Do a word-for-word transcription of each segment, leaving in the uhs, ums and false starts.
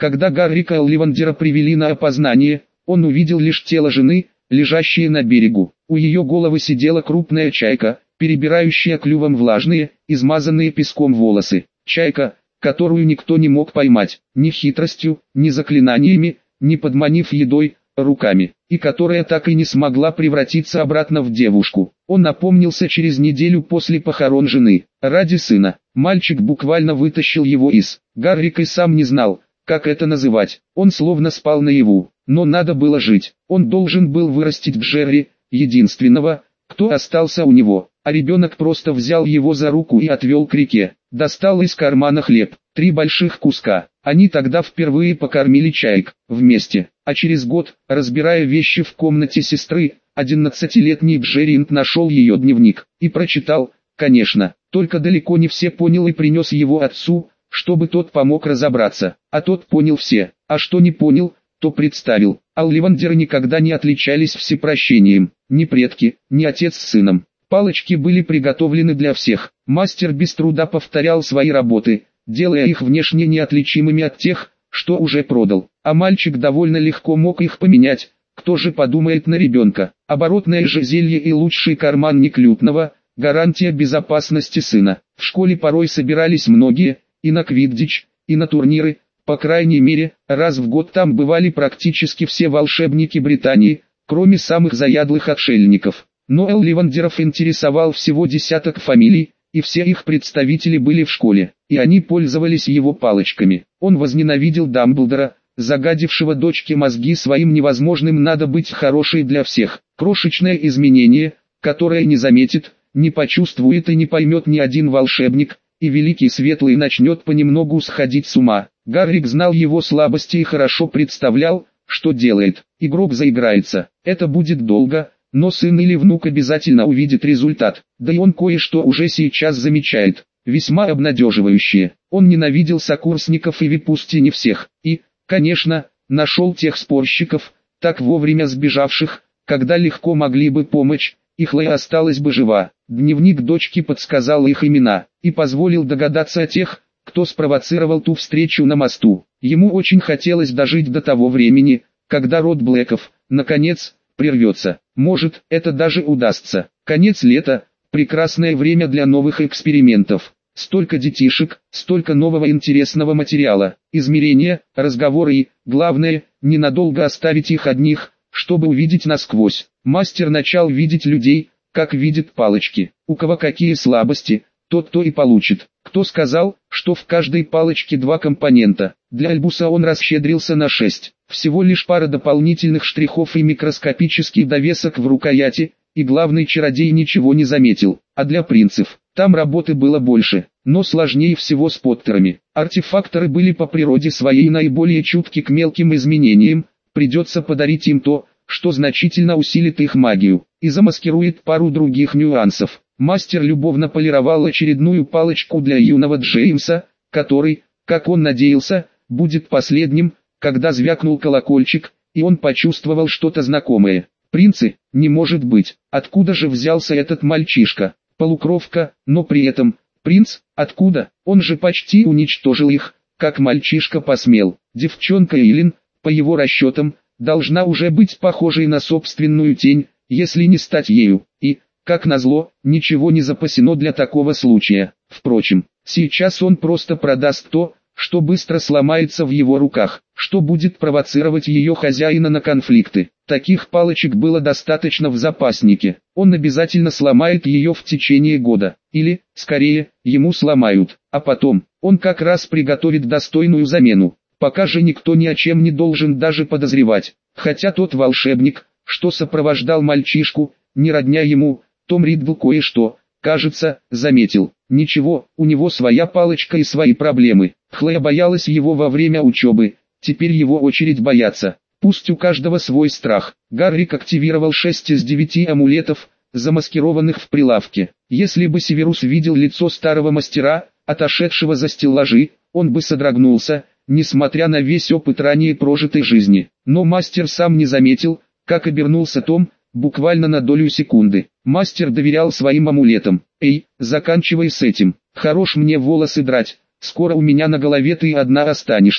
Когда Гаррика Олливандера привели на опознание, он увидел лишь тело жены, лежащее на берегу. У ее головы сидела крупная чайка, перебирающая клювом влажные, измазанные песком волосы. Чайка, которую никто не мог поймать, ни хитростью, ни заклинаниями, ни подманив едой, руками, и которая так и не смогла превратиться обратно в девушку. Он напомнился через неделю после похорон жены. Ради сына, мальчик буквально вытащил его из. Гаррик и сам не знал, как это называть. Он словно спал наяву, но надо было жить. Он должен был вырастить Джерри, единственного, кто остался у него. А ребенок просто взял его за руку и отвел к реке. Достал из кармана хлеб, три больших куска. Они тогда впервые покормили чаек, вместе. А через год, разбирая вещи в комнате сестры, одиннадцатилетний Джерри нашел ее дневник. И прочитал, конечно, только далеко не все понял и принес его отцу, чтобы тот помог разобраться. А тот понял все, а что не понял, то представил. Олливандеры никогда не отличались всепрощением. Ни предки, ни отец с сыном. Палочки были приготовлены для всех. Мастер без труда повторял свои работы, делая их внешне неотличимыми от тех, что уже продал. А мальчик довольно легко мог их поменять. Кто же подумает на ребенка? Оборотное же зелье и лучший карман Неклютного – гарантия безопасности сына. В школе порой собирались многие, и на квиддич, и на турниры. По крайней мере, раз в год там бывали практически все волшебники Британии, кроме самых заядлых отшельников. Но Олливандеров интересовал всего десяток фамилий, и все их представители были в школе, и они пользовались его палочками. Он возненавидел Дамблдора, загадившего дочке мозги своим невозможным «надо быть хорошей для всех». Крошечное изменение, которое не заметит, не почувствует и не поймет ни один волшебник, и Великий Светлый начнет понемногу сходить с ума. Гаррик знал его слабости и хорошо представлял, что делает. Игрок заиграется, это будет долго. Но сын или внук обязательно увидит результат, да и он кое-что уже сейчас замечает, весьма обнадеживающее. Он ненавидел сокурсников и випусти не всех, и, конечно, нашел тех спорщиков, так вовремя сбежавших, когда легко могли бы помочь, и Хлоя осталась бы жива. Дневник дочки подсказал их имена, и позволил догадаться о тех, кто спровоцировал ту встречу на мосту. Ему очень хотелось дожить до того времени, когда род Блэков, наконец, прервется. Может, это даже удастся. Конец лета – прекрасное время для новых экспериментов. Столько детишек, столько нового интересного материала, измерения, разговоры и, главное, ненадолго оставить их одних, чтобы увидеть насквозь. Мастер начал видеть людей, как видит палочки. У кого какие слабости, тот то и получит. Кто сказал, что в каждой палочке два компонента? Для Альбуса он расщедрился на шесть. Всего лишь пара дополнительных штрихов и микроскопический довесок в рукояти, и главный чародей ничего не заметил. А для принцев, там работы было больше, но сложнее всего с Поттерами. Артефакторы были по природе своей наиболее чутки к мелким изменениям, придется подарить им то, что значительно усилит их магию, и замаскирует пару других нюансов. Мастер любовно полировал очередную палочку для юного Джеймса, который, как он надеялся, будет последним, когда звякнул колокольчик, и он почувствовал что-то знакомое. Принцы, не может быть, откуда же взялся этот мальчишка? Полукровка, но при этом, принц, откуда? Он же почти уничтожил их, как мальчишка посмел. Девчонка Эйлин, по его расчетам, должна уже быть похожей на собственную тень, если не стать ею, и, как назло, ничего не запасено для такого случая. Впрочем, сейчас он просто продаст то, что быстро сломается в его руках, что будет провоцировать ее хозяина на конфликты. Таких палочек было достаточно в запаснике. Он обязательно сломает ее в течение года. Или, скорее, ему сломают. А потом, он как раз приготовит достойную замену. Пока же никто ни о чем не должен даже подозревать. Хотя тот волшебник, что сопровождал мальчишку, не родня ему, Том Риддл кое-что, кажется, заметил. Ничего, у него своя палочка и свои проблемы. Хлоя боялась его во время учебы, теперь его очередь бояться. Пусть у каждого свой страх. Гаррик активировал шесть из девяти амулетов, замаскированных в прилавке. Если бы Северус видел лицо старого мастера, отошедшего за стеллажи, он бы содрогнулся, несмотря на весь опыт ранее прожитой жизни. Но мастер сам не заметил, как обернулся Том, буквально на долю секунды. Мастер доверял своим амулетам. «Эй, заканчивай с этим. Хорош мне волосы драть, скоро у меня на голове ты одна останешься».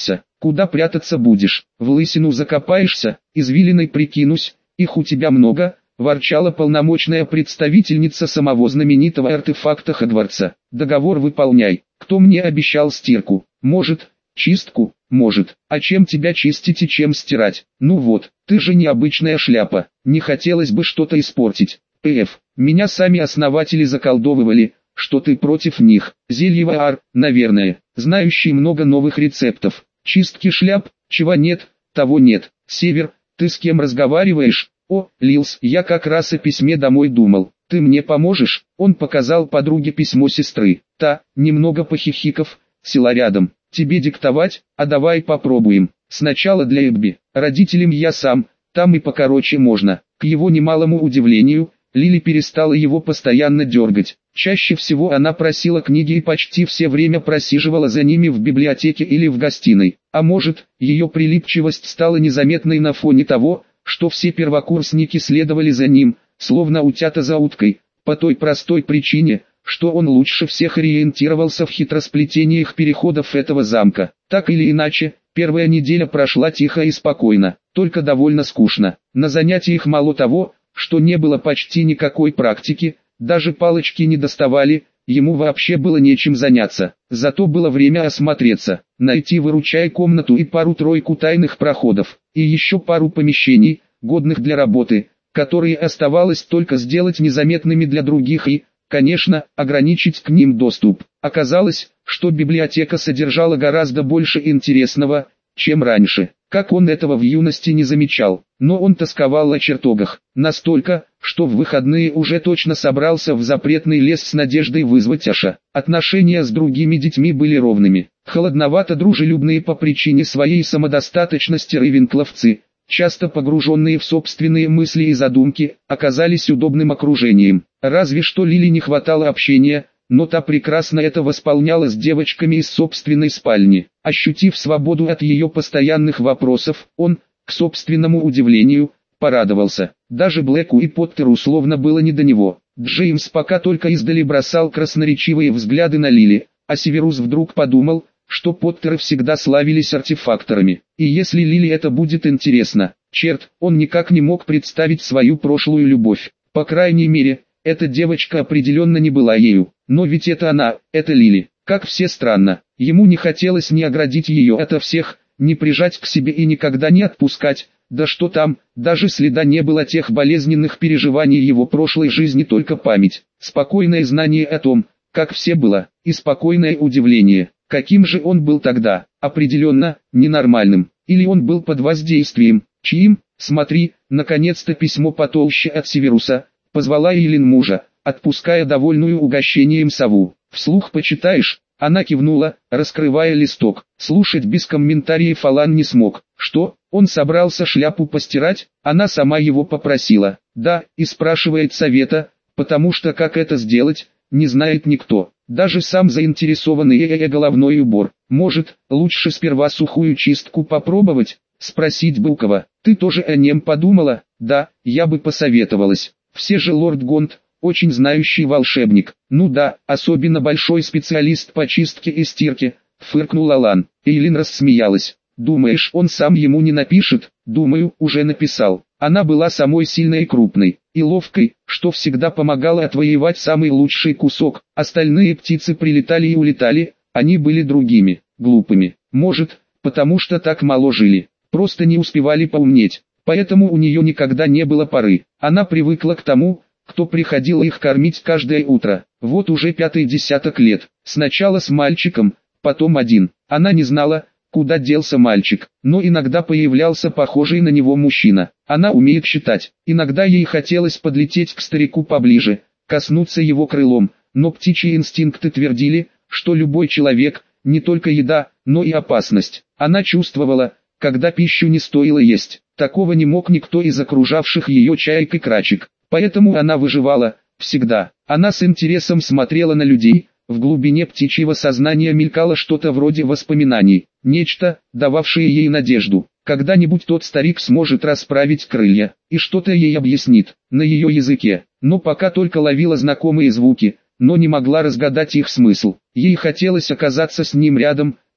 Куда прятаться будешь? В лысину закопаешься, извилиной прикинусь, их у тебя много, ворчала полномочная представительница самого знаменитого артефакта Хогвартса. Договор выполняй. Кто мне обещал стирку? Может, чистку? Может. А чем тебя чистить и чем стирать? Ну вот, ты же необычная шляпа. Не хотелось бы что-то испортить. Пф, меня сами основатели заколдовывали, что ты против них. Зельевар, наверное, знающий много новых рецептов. Чистки шляп, чего нет, того нет. Север, ты с кем разговариваешь? О, Лилс, я как раз о письме домой думал. Ты мне поможешь? Он показал подруге письмо сестры. Та, немного похихиков, села рядом. Тебе диктовать? А давай попробуем. Сначала для Эбби. Родителям я сам, там и покороче можно. К его немалому удивлению, Лили перестала его постоянно дергать. Чаще всего она просила книги и почти все время просиживала за ними в библиотеке или в гостиной. А может, ее прилипчивость стала незаметной на фоне того, что все первокурсники следовали за ним, словно утята за уткой, по той простой причине, что он лучше всех ориентировался в хитросплетениях переходов этого замка. Так или иначе, первая неделя прошла тихо и спокойно, только довольно скучно. На занятиях мало того, что не было почти никакой практики, даже палочки не доставали, ему вообще было нечем заняться. Зато было время осмотреться, найти выручай комнату и пару-тройку тайных проходов, и еще пару помещений, годных для работы, которые оставалось только сделать незаметными для других и, конечно, ограничить к ним доступ. Оказалось, что библиотека содержала гораздо больше интересного, чем раньше. Как он этого в юности не замечал, но он тосковал о чертогах, настолько, что в выходные уже точно собрался в запретный лес с надеждой вызвать Аша. Отношения с другими детьми были ровными, холодновато-дружелюбные по причине своей самодостаточности рейвенкловцы, часто погруженные в собственные мысли и задумки, оказались удобным окружением. Разве что Лили не хватало общения, но та прекрасно это восполняла с девочками из собственной спальни. Ощутив свободу от ее постоянных вопросов, он, к собственному удивлению, порадовался. Даже Блэку и Поттеру словно было не до него. Джеймс пока только издали бросал красноречивые взгляды на Лили, а Северус вдруг подумал, что Поттеры всегда славились артефакторами. И если Лили это будет интересно, черт, он никак не мог представить свою прошлую любовь. По крайней мере, эта девочка определенно не была ею. Но ведь это она, это Лили. Как все странно. Ему не хотелось ни оградить ее ото всех, ни прижать к себе и никогда не отпускать. Да что там, даже следа не было тех болезненных переживаний его прошлой жизни, только память. Спокойное знание о том, как все было, и спокойное удивление. Каким же он был тогда? Определенно, ненормальным. Или он был под воздействием? Чьим? Смотри, наконец-то письмо потолще от Северуса. Позвала Элин мужа, отпуская довольную угощением сову. «Вслух почитаешь?» Она кивнула, раскрывая листок. Слушать без комментариев Алан не смог. Что, он собрался шляпу постирать? Она сама его попросила. Да, и спрашивает совета, потому что как это сделать, не знает никто. Даже сам заинтересованный э-э головной убор. Может, лучше сперва сухую чистку попробовать? Спросить бы у кого. Ты тоже о нем подумала? Да, я бы посоветовалась. Все же лорд Гонт, очень знающий волшебник. Ну да, особенно большой специалист по чистке и стирке, фыркнул Алан. Эйлин рассмеялась. Думаешь, он сам ему не напишет? Думаю, уже написал. Она была самой сильной и крупной, и ловкой, что всегда помогало отвоевать самый лучший кусок. Остальные птицы прилетали и улетали, они были другими, глупыми. Может, потому что так мало жили, просто не успевали поумнеть. Поэтому у нее никогда не было поры. Она привыкла к тому, кто приходил их кормить каждое утро. Вот уже пятый десяток лет. Сначала с мальчиком, потом один. Она не знала, куда делся мальчик, но иногда появлялся похожий на него мужчина. Она умеет считать. Иногда ей хотелось подлететь к старику поближе, коснуться его крылом, но птичьи инстинкты твердили, что любой человек, не только еда, но и опасность. Она чувствовала, когда пищу не стоило есть. Такого не мог никто из окружавших ее чаек и крачек. Поэтому она выживала, всегда. Она с интересом смотрела на людей, в глубине птичьего сознания мелькало что-то вроде воспоминаний, нечто, дававшее ей надежду. Когда-нибудь тот старик сможет расправить крылья, и что-то ей объяснит, на ее языке. Но пока только ловила знакомые звуки, но не могла разгадать их смысл. Ей хотелось оказаться с ним рядом,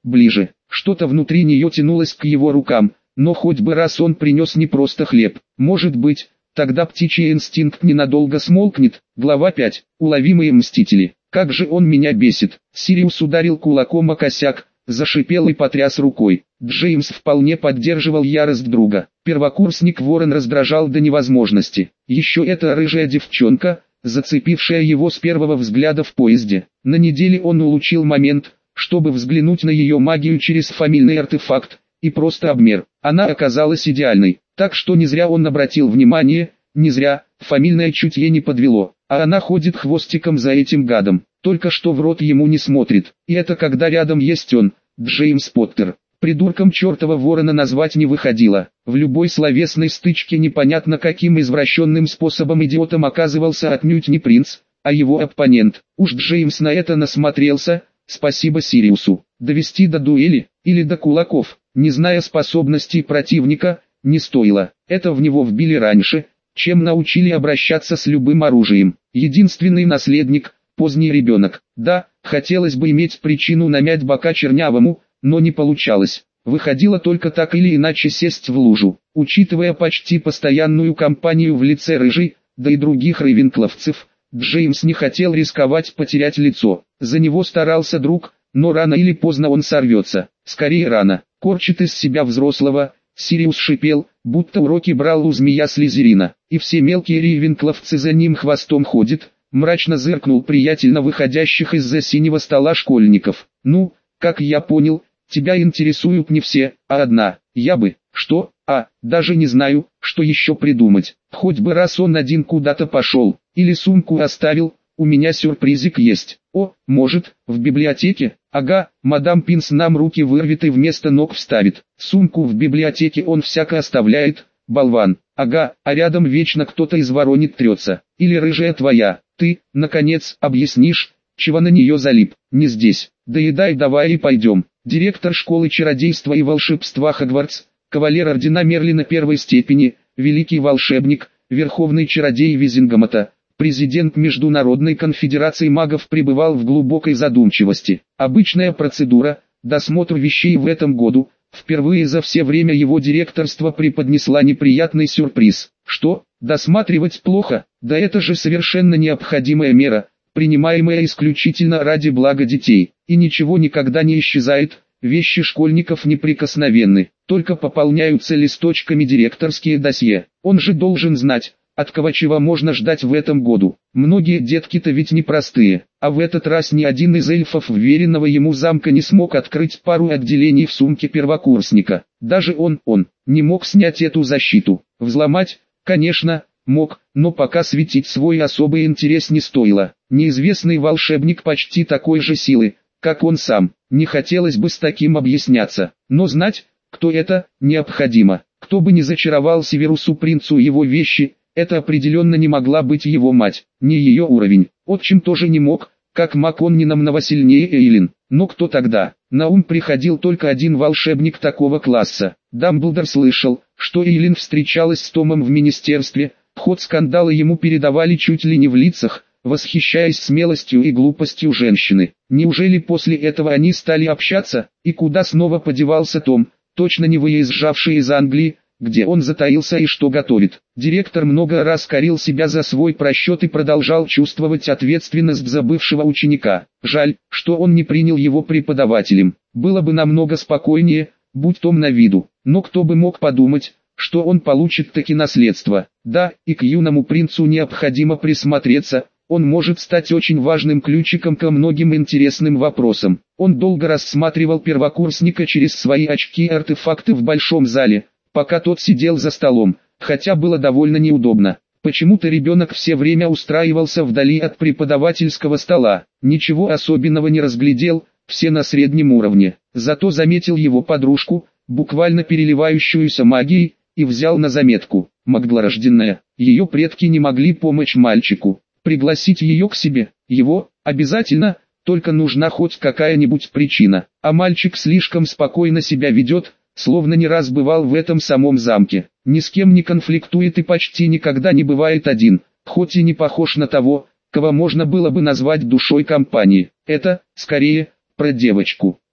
ближе. Что-то внутри нее тянулось к его рукам, но хоть бы раз он принес не просто хлеб. Может быть, тогда птичий инстинкт ненадолго смолкнет. Глава пять. Уловимые мстители. Как же он меня бесит. Сириус ударил кулаком о косяк, зашипел и потряс рукой. Джеймс вполне поддерживал ярость друга. Первокурсник Ворон раздражал до невозможности. Еще эта рыжая девчонка, зацепившая его с первого взгляда в поезде. На неделе он улучил момент, чтобы взглянуть на ее магию через фамильный артефакт, и просто обмер. Она оказалась идеальной, так что не зря он обратил внимание, не зря, фамильное чутье не подвело, а она ходит хвостиком за этим гадом, только что в рот ему не смотрит, и это когда рядом есть он, Джеймс Поттер. Придурком чертова Ворона назвать не выходило. В любой словесной стычке непонятно каким извращенным способом идиотом оказывался отнюдь не принц, а его оппонент. Уж Джеймс на это насмотрелся, спасибо Сириусу. Довести до дуэли, или до кулаков, не зная способностей противника, не стоило. Это в него вбили раньше, чем научили обращаться с любым оружием. Единственный наследник, поздний ребенок. Да, хотелось бы иметь причину намять бока чернявому, но не получалось. Выходило только так или иначе сесть в лужу. Учитывая почти постоянную кампанию в лице Рыжей, да и других рейвенкловцев, Джеймс не хотел рисковать потерять лицо. За него старался друг, но рано или поздно он сорвется. Скорее рано. Корчит из себя взрослого, Сириус шипел, будто уроки брал у змея Слизерина. И все мелкие рейвенкловцы за ним хвостом ходят. Мрачно зыркнул приятель на выходящих из-за синего стола школьников. Ну, как я понял, тебя интересуют не все, а одна. Я бы, что, а, даже не знаю, что еще придумать. Хоть бы раз он один куда-то пошел, или сумку оставил, у меня сюрпризик есть. О, может, в библиотеке? Ага, мадам Пинс нам руки вырвет и вместо ног вставит. Сумку в библиотеке он всяко оставляет, болван. Ага, а рядом вечно кто-то из воронит трется. Или рыжая твоя. Ты, наконец, объяснишь, чего на нее залип. Не здесь. Доедай давай и пойдем. Директор школы чародейства и волшебства Хогвартс, кавалер ордена Мерлина первой степени, великий волшебник, верховный чародей Визингомота, президент Международной конфедерации магов пребывал в глубокой задумчивости. Обычная процедура, досмотр вещей в этом году, впервые за все время его директорства преподнесла неприятный сюрприз. Что, досматривать плохо? Да это же совершенно необходимая мера, принимаемая исключительно ради блага детей, и ничего никогда не исчезает, вещи школьников неприкосновенны, только пополняются листочками директорские досье. Он же должен знать, от кого чего можно ждать в этом году. Многие детки-то ведь непростые, а в этот раз ни один из эльфов вверенного ему замка не смог открыть пару отделений в сумке первокурсника. Даже он, он, не мог снять эту защиту. Взломать, конечно, мог, но пока светить свой особый интерес не стоило. Неизвестный волшебник почти такой же силы, как он сам. Не хотелось бы с таким объясняться, но знать, кто это, необходимо. Кто бы ни зачаровал Северусу Принцу его вещи, это определенно не могла быть его мать, не ее уровень. Отчим тоже не мог, как маг он не намного сильнее Эйлин. Но кто тогда? На ум приходил только один волшебник такого класса. Дамблдор слышал, что Эйлин встречалась с Томом в министерстве, ход скандала ему передавали чуть ли не в лицах, восхищаясь смелостью и глупостью женщины. Неужели после этого они стали общаться, и куда снова подевался Том, точно не выезжавший из Англии, где он затаился и что готовит? Директор много раз корил себя за свой просчет и продолжал чувствовать ответственность за бывшего ученика. Жаль, что он не принял его преподавателем. Было бы намного спокойнее, будь Том на виду. Но кто бы мог подумать, что он получит таки наследство. Да, и к юному принцу необходимо присмотреться. Он может стать очень важным ключиком ко многим интересным вопросам. Он долго рассматривал первокурсника через свои очки и артефакты в большом зале, пока тот сидел за столом, хотя было довольно неудобно. Почему-то ребенок все время устраивался вдали от преподавательского стола. Ничего особенного не разглядел, все на среднем уровне. Зато заметил его подружку, буквально переливающуюся магией, и взял на заметку. Магдлорожденная. Ее предки не могли помочь мальчику. Пригласить ее к себе, его, обязательно, только нужна хоть какая-нибудь причина. А мальчик слишком спокойно себя ведет, словно не раз бывал в этом самом замке. Ни с кем не конфликтует и почти никогда не бывает один, хоть и не похож на того, кого можно было бы назвать душой компании. Это, скорее, про девочку.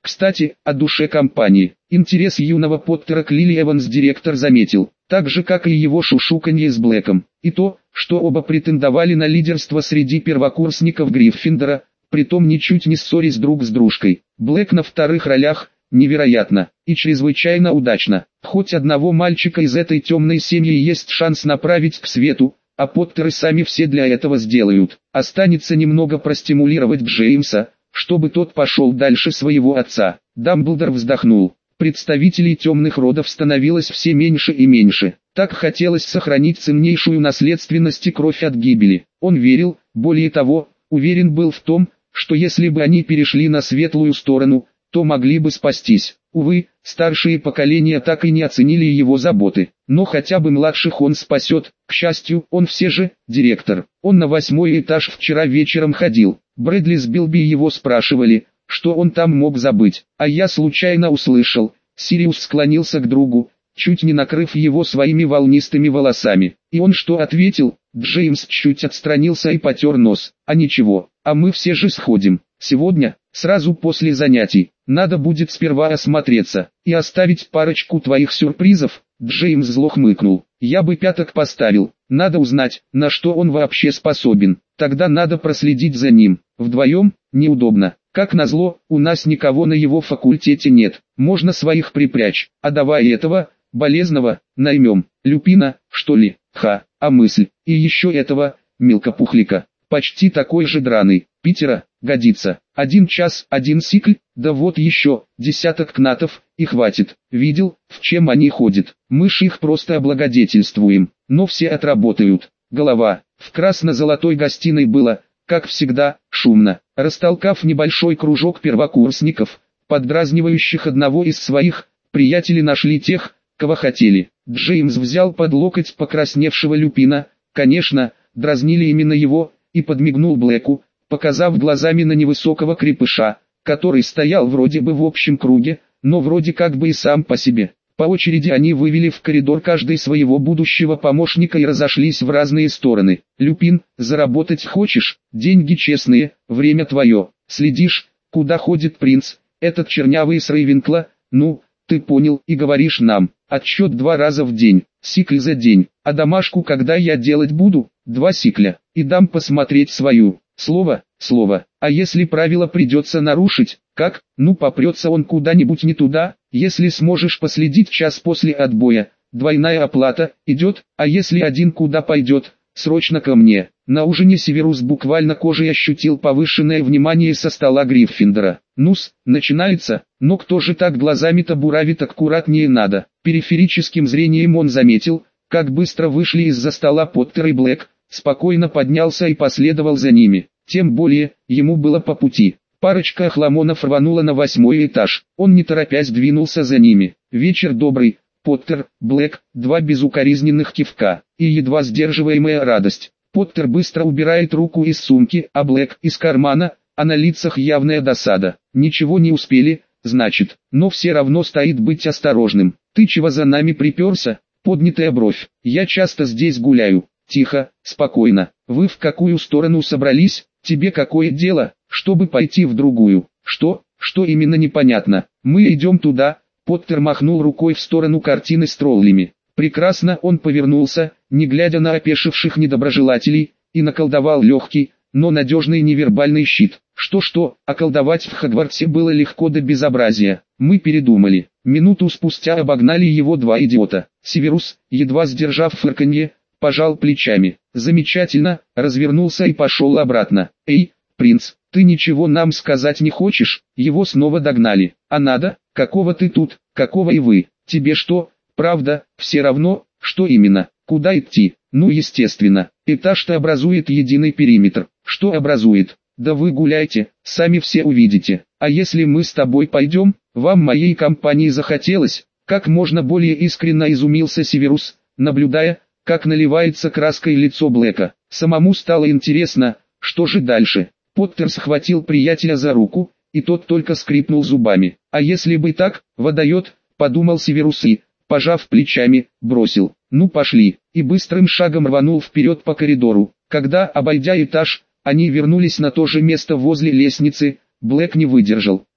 Кстати, о душе компании. Интерес юного Поттера к Лили Эванс директор заметил, так же как и его шушуканье с Блэком. И то, что оба претендовали на лидерство среди первокурсников Гриффиндора, притом ничуть не ссорясь друг с дружкой. Блэк на вторых ролях – невероятно и чрезвычайно удачно. Хоть одного мальчика из этой темной семьи есть шанс направить к свету, а Поттеры сами все для этого сделают. Останется немного простимулировать Джеймса, чтобы тот пошел дальше своего отца. Дамблдор вздохнул. Представителей темных родов становилось все меньше и меньше. Так хотелось сохранить ценнейшую наследственность и кровь от гибели. Он верил, более того, уверен был в том, что если бы они перешли на светлую сторону, то могли бы спастись. Увы, старшие поколения так и не оценили его заботы. Но хотя бы младших он спасет. К счастью, он все же директор. Он на восьмой этаж вчера вечером ходил. Брэдли с Билби его спрашивали, что он там мог забыть. А я случайно услышал. Сириус склонился к другу, чуть не накрыв его своими волнистыми волосами. И он что ответил? Джеймс чуть отстранился и потер нос. А ничего, а мы все же сходим. Сегодня, сразу после занятий, надо будет сперва осмотреться и оставить парочку твоих сюрпризов. Джеймс зло хмыкнул. Я бы пяток поставил. Надо узнать, на что он вообще способен. Тогда надо проследить за ним. Вдвоем неудобно. Как назло, у нас никого на его факультете нет. Можно своих припрячь. А давай этого, болезного, наймем. Люпина, что ли? Ха, а мысль. И еще этого, мелкопухлика. Почти такой же драный. Питера, годится. Один час, один сикль, да вот еще, десяток кнатов, и хватит. Видел, в чем они ходят. Мы ж их просто облагодетельствуем. Но все отработают. Голова. В красно-золотой гостиной было, как всегда, шумно. Растолкав небольшой кружок первокурсников, поддразнивающих одного из своих, приятели нашли тех, кого хотели. Джеймс взял под локоть покрасневшего Люпина, конечно, дразнили именно его, и подмигнул Блэку, показав глазами на невысокого крепыша, который стоял вроде бы в общем круге, но вроде как бы и сам по себе. По очереди они вывели в коридор каждый своего будущего помощника и разошлись в разные стороны. «Люпин, заработать хочешь? Деньги честные, время твое. Следишь, куда ходит принц, этот чернявый с Рейвенкла, ну, ты понял, и говоришь нам, отсчет два раза в день, сикль за день, а домашку когда я делать буду, два сикля, и дам посмотреть свою». Слово, слово, а если правило придется нарушить, как? Ну попрется он куда-нибудь не туда, если сможешь последить час после отбоя, двойная оплата, идет, а если один куда пойдет, срочно ко мне. На ужине Северус буквально кожей ощутил повышенное внимание со стола Гриффиндора. Ну-с, начинается, но кто же так глазами-то буравит, аккуратнее надо. Периферическим зрением он заметил, как быстро вышли из-за стола Поттер и Блэк, спокойно поднялся и последовал за ними. Тем более, ему было по пути. Парочка охламонов рванула на восьмой этаж. Он не торопясь двинулся за ними. Вечер добрый, Поттер, Блэк, два безукоризненных кивка, и едва сдерживаемая радость. Поттер быстро убирает руку из сумки, а Блэк из кармана, а на лицах явная досада. Ничего не успели, значит, но все равно стоит быть осторожным. Ты чего за нами приперся? Поднятая бровь. Я часто здесь гуляю. Тихо, спокойно. Вы в какую сторону собрались? Тебе какое дело, чтобы пойти в другую? Что? Что именно непонятно? Мы идем туда. Поттер махнул рукой в сторону картины с троллями. Прекрасно он повернулся, не глядя на опешивших недоброжелателей, и наколдовал легкий, но надежный невербальный щит. Что-что, околдовать в Хогвартсе было легко до безобразия. Мы передумали. Минуту спустя обогнали его два идиота. Северус, едва сдержав фырканье, пожал плечами. Замечательно, развернулся и пошел обратно. Эй, принц, ты ничего нам сказать не хочешь? Его снова догнали. А надо? Какого ты тут? Какого и вы? Тебе что? Правда, все равно, что именно? Куда идти? Ну естественно, этаж-то образует единый периметр. Что образует? Да вы гуляйте, сами все увидите. А если мы с тобой пойдем, вам моей компании захотелось? Как можно более искренне изумился Северус, наблюдая, как наливается краской лицо Блэка. Самому стало интересно, что же дальше. Поттер схватил приятеля за руку, и тот только скрипнул зубами. А если бы так, водает, подумал Северус и, пожав плечами, бросил. Ну пошли, и быстрым шагом рванул вперед по коридору. Когда, обойдя этаж, они вернулись на то же место возле лестницы, Блэк не выдержал.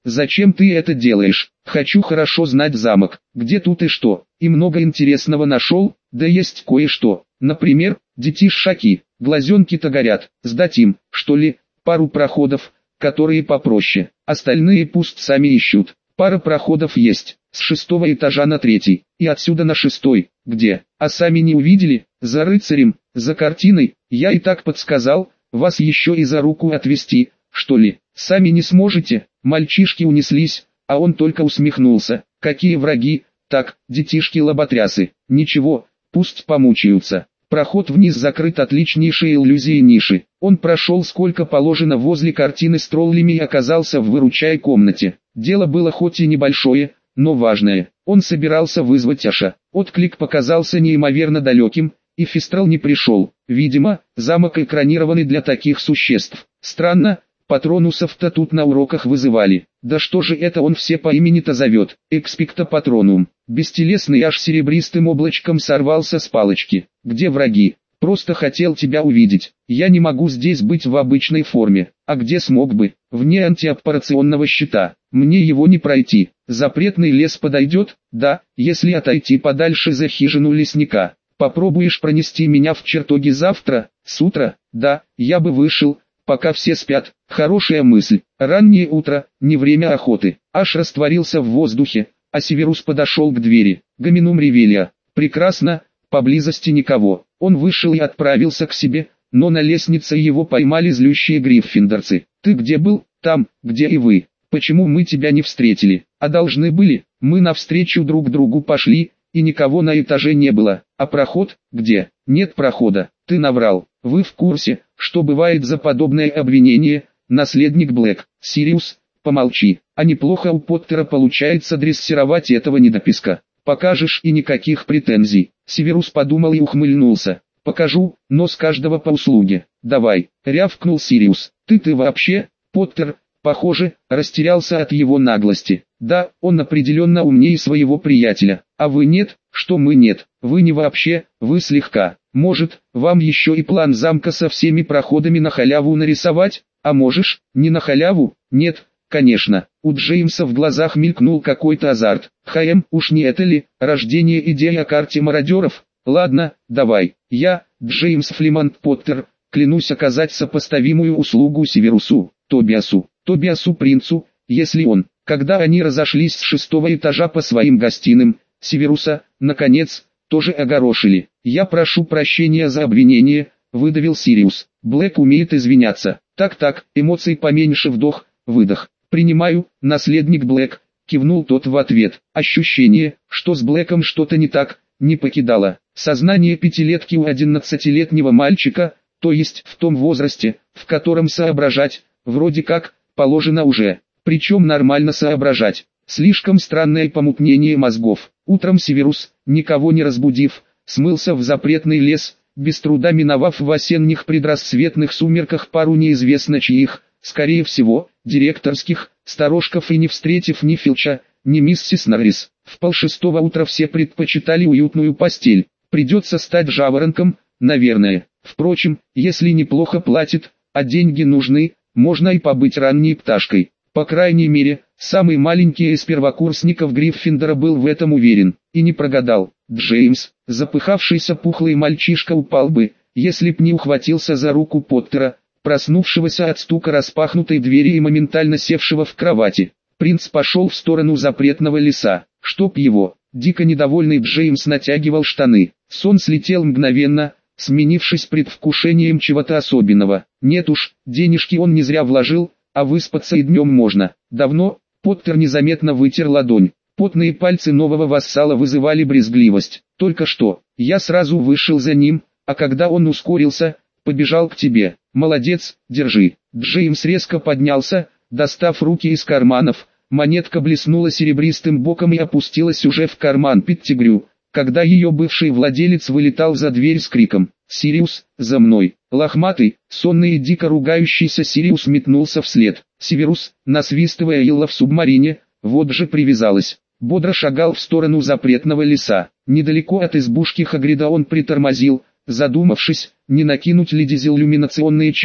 Зачем ты это делаешь? Хочу хорошо знать замок, где тут и что. И много интересного нашел, да есть кое-что. Например, детишаки, глазенки-то горят. Сдать им, что ли, пару проходов, которые попроще. Остальные пусть сами ищут. Пара проходов есть, с шестого этажа на третий, и отсюда на шестой. Где? А сами не увидели? За рыцарем, за картиной, я и так подсказал, вас еще и за руку отвести, что ли? Сами не сможете? Мальчишки унеслись, а он только усмехнулся. Какие враги? Так, детишки-лоботрясы. Ничего, пусть помучаются. Проход вниз закрыт отличнейшей иллюзией ниши. Он прошел сколько положено возле картины с троллями и оказался в выручай комнате. Дело было хоть и небольшое, но важное. Он собирался вызвать Аша. Отклик показался неимоверно далеким, и Фистрал не пришел. Видимо, замок экранированный для таких существ. Странно, патронусов-то тут на уроках вызывали. Да что же это он все по имени-то зовет? Экспекто патронум. Бестелесный аж серебристым облачком сорвался с палочки. Где враги? Просто хотел тебя увидеть. Я не могу здесь быть в обычной форме. А где смог бы? Вне антиаппарационного щита. Мне его не пройти. Запретный лес подойдет? Да, если отойти подальше за хижину лесника. Попробуешь пронести меня в чертоги завтра, с утра? Да, я бы вышел, пока все спят. Хорошая мысль. Раннее утро, не время охоты. Аш растворился в воздухе, а Северус подошел к двери. Гоминум ревелия. Прекрасно, поблизости никого. Он вышел и отправился к себе, но на лестнице его поймали злющие гриффиндорцы. Ты где был? Там, где и вы. Почему мы тебя не встретили? А должны были? Мы навстречу друг другу пошли, и никого на этаже не было. А проход? Где? Нет прохода. Ты наврал. Вы в курсе, что бывает за подобное обвинение? Наследник Блэк. Сириус, помолчи. А неплохо у Поттера получается дрессировать этого недописка. Покажешь и никаких претензий. Северус подумал и ухмыльнулся. Покажу, но с каждого по услуге. Давай, рявкнул Сириус. Ты-ты вообще, Поттер, похоже, растерялся от его наглости. Да, он определенно умнее своего приятеля. А вы нет? Что мы нет? Вы не вообще, вы слегка. Может, вам еще и план замка со всеми проходами на халяву нарисовать? А можешь, не на халяву? Нет, конечно. У Джеймса в глазах мелькнул какой-то азарт. Хэм, уж не это ли, рождение идеи о карте мародеров? Ладно, давай. Я, Джеймс Флимант Поттер, клянусь оказать сопоставимую услугу Северусу, Тобиасу, Тобиасу Принцу, если он, когда они разошлись с шестого этажа по своим гостиным, Северуса, наконец, тоже огорошили. Я прошу прощения за обвинение, выдавил Сириус. Блэк умеет извиняться. Так-так, эмоций поменьше, вдох, выдох. Принимаю, наследник Блэк, кивнул тот в ответ. Ощущение, что с Блэком что-то не так, не покидало. Сознание пятилетки у одиннадцатилетнего мальчика, то есть в том возрасте, в котором соображать, вроде как, положено уже. Причем нормально соображать. Слишком странное помутнение мозгов. Утром Северус, никого не разбудив, смылся в запретный лес, без труда миновав в осенних предрассветных сумерках пару неизвестно чьих, скорее всего, директорских, сторожков, и не встретив ни Филча, ни миссис Норрис. В полшестого утра все предпочитали уютную постель. Придется стать жаворонком, наверное. Впрочем, если неплохо платит, а деньги нужны, можно и побыть ранней пташкой. По крайней мере, самый маленький из первокурсников Гриффиндора был в этом уверен, и не прогадал. Джеймс, запыхавшийся пухлый мальчишка, упал бы, если б не ухватился за руку Поттера, проснувшегося от стука распахнутой двери и моментально севшего в кровати. Принц пошел в сторону запретного леса. Чтоб его, дико недовольный Джеймс натягивал штаны. Сон слетел мгновенно, сменившись предвкушением чего-то особенного. Нет уж, денежки он не зря вложил, а выспаться и днем можно. Давно, Поттер незаметно вытер ладонь. Потные пальцы нового вассала вызывали брезгливость. Только что, я сразу вышел за ним, а когда он ускорился, побежал к тебе. Молодец, держи. Джеймс резко поднялся, достав руки из карманов. Монетка блеснула серебристым боком и опустилась уже в карман Петтигрю, когда ее бывший владелец вылетал за дверь с криком «Сириус, за мной!». Лохматый, сонный и дико ругающийся Сириус метнулся вслед. Северус, насвистывая Илла в субмарине, вот же привязалась. Бодро шагал в сторону запретного леса. Недалеко от избушки Хагрида он притормозил, задумавшись, не накинуть ли дизелюминационные чары,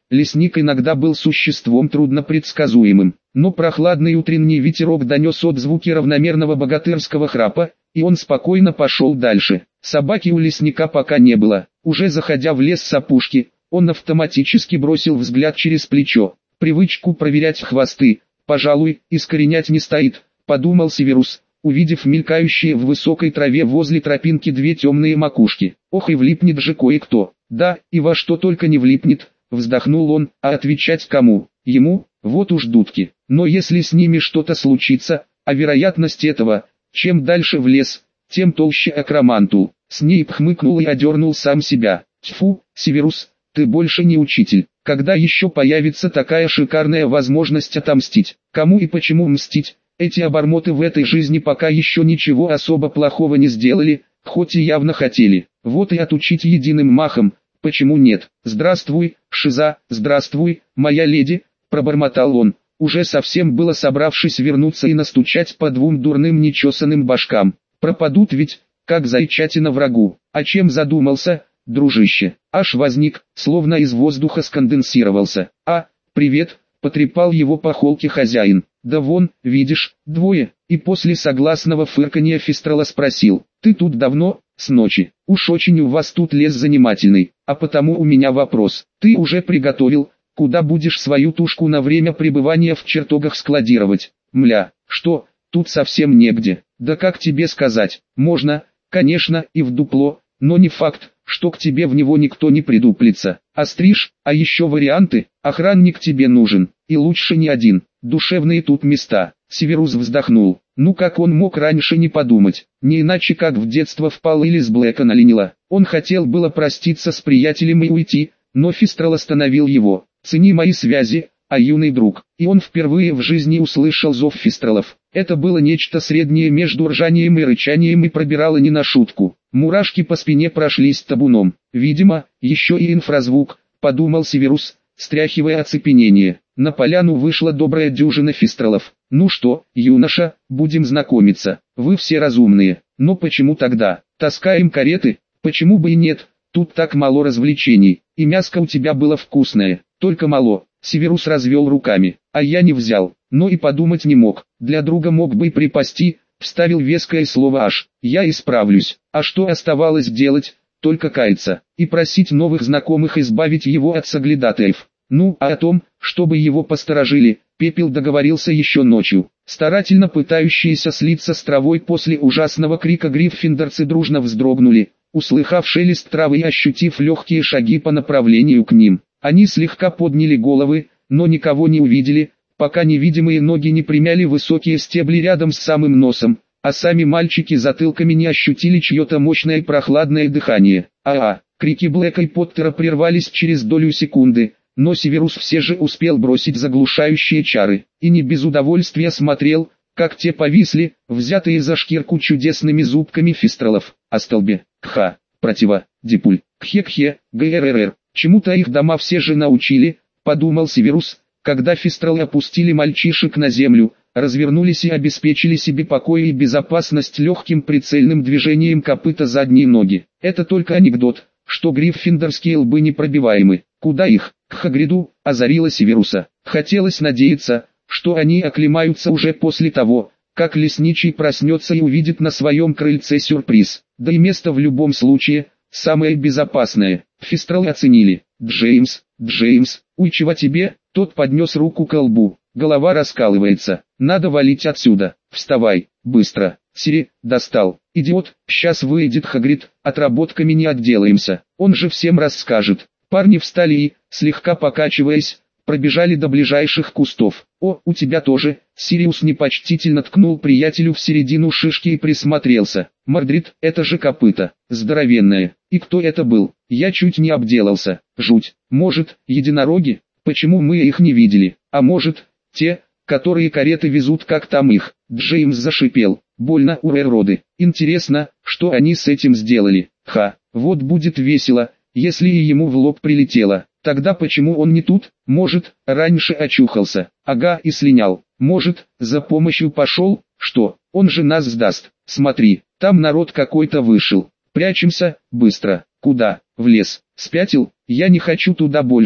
Лесник иногда был существом труднопредсказуемым, но прохладный утренний ветерок донес отзвуки равномерного богатырского храпа, и он спокойно пошел дальше. Собаки у лесника пока не было. Уже заходя в лес с опушки, он автоматически бросил взгляд через плечо. Привычку проверять хвосты, пожалуй, искоренять не стоит, подумал Северус, увидев мелькающие в высокой траве возле тропинки две темные макушки. Ох, и влипнет же кое-кто. Да, и во что только не влипнет. Вздохнул он, а отвечать кому? Ему? Вот уж дудки. Но если с ними что-то случится, а вероятность этого, чем дальше в лес, тем толще акромантул. Снейп хмыкнул и одернул сам себя. Тьфу, Северус, ты больше не учитель. Когда еще появится такая шикарная возможность отомстить? Кому и почему мстить? Эти обормоты в этой жизни пока еще ничего особо плохого не сделали, хоть и явно хотели. Вот и отучить единым махом. Почему нет? Здравствуй, Шиза, здравствуй, моя леди, пробормотал он, уже совсем было собравшись вернуться и настучать по двум дурным нечесанным башкам. Пропадут ведь, как зайчатина врагу. А чем задумался, дружище? Аж возник, словно из воздуха сконденсировался. А, привет, потрепал его по холке хозяин. Да вон, видишь, двое. И после согласного фырканья Фистрала спросил, ты тут давно? С ночи. Уж очень у вас тут лес занимательный, а потому у меня вопрос. Ты уже приготовил, куда будешь свою тушку на время пребывания в чертогах складировать? Мля, что, тут совсем негде. Да как тебе сказать, можно, конечно, и в дупло, но не факт, что к тебе в него никто не придуплится. Остриж, а еще варианты, охранник тебе нужен, и лучше не один. Душевные тут места. Северус вздохнул. Ну как он мог раньше не подумать, не иначе как в детство впал или с Блэка налинило. Он хотел было проститься с приятелем и уйти, но Фистрал остановил его. Цени мои связи, а юный друг. И он впервые в жизни услышал зов Фистралов. Это было нечто среднее между ржанием и рычанием и пробирало не на шутку. Мурашки по спине прошлись табуном. Видимо, еще и инфразвук, подумал Северус, стряхивая оцепенение. На поляну вышла добрая дюжина Фистралов. Ну что, юноша, будем знакомиться. Вы все разумные. Но почему тогда? Таскаем кареты? Почему бы и нет? Тут так мало развлечений. И мяско у тебя было вкусное. Только мало. Северус развел руками. А я не взял. Но и подумать не мог. Для друга мог бы и припасти. Вставил веское слово аж. Я исправлюсь. А что оставалось делать? Только каяться. И просить новых знакомых избавить его от соглядатаев. Ну, а о том, чтобы его посторожили, Пепел договорился еще ночью. Старательно пытающиеся слиться с травой после ужасного крика гриффиндорцы дружно вздрогнули, услыхав шелест травы и ощутив легкие шаги по направлению к ним. Они слегка подняли головы, но никого не увидели, пока невидимые ноги не примяли высокие стебли рядом с самым носом, а сами мальчики затылками не ощутили чье-то мощное и прохладное дыхание. А-а, крики Блэка и Поттера прервались через долю секунды. Но Северус все же успел бросить заглушающие чары, и не без удовольствия смотрел, как те повисли, взятые за шкирку чудесными зубками Фистралов. Остолбе, кха, противо, дипуль, кхе-кхе, гррр. Чему-то их дома все же научили, подумал Северус, когда Фистралы опустили мальчишек на землю, развернулись и обеспечили себе покой и безопасность легким прицельным движением копыта задней ноги. Это только анекдот, что гриффиндорские лбы непробиваемы. Куда их? К Хагриду, озарило Северуса. Хотелось надеяться, что они оклемаются уже после того, как лесничий проснется и увидит на своем крыльце сюрприз. Да и место в любом случае, самое безопасное. Фистралы оценили. Джеймс, Джеймс, уй, чего тебе? Тот поднес руку к лбу. Голова раскалывается. Надо валить отсюда. Вставай, быстро. Сири, достал. Идиот, сейчас выйдет Хагрид, отработками не отделаемся. Он же всем расскажет. Парни встали и, слегка покачиваясь, пробежали до ближайших кустов. «О, у тебя тоже!» Сириус непочтительно ткнул приятелю в середину шишки и присмотрелся. «Мордрид, это же копыта, здоровенная. И кто это был? Я чуть не обделался. Жуть. Может, единороги? Почему мы их не видели? А может, те, которые кареты везут, как там их?» Джеймс зашипел. «Больно, урероды. Интересно, что они с этим сделали? Ха, вот будет весело, если и ему в лоб прилетело. Тогда почему он не тут? Может, раньше очухался? Ага, и слинял. Может, за помощью пошел? Что, он же нас сдаст. Смотри, там народ какой-то вышел. Прячемся, быстро. Куда? В лес. Спятил? Я не хочу туда больше.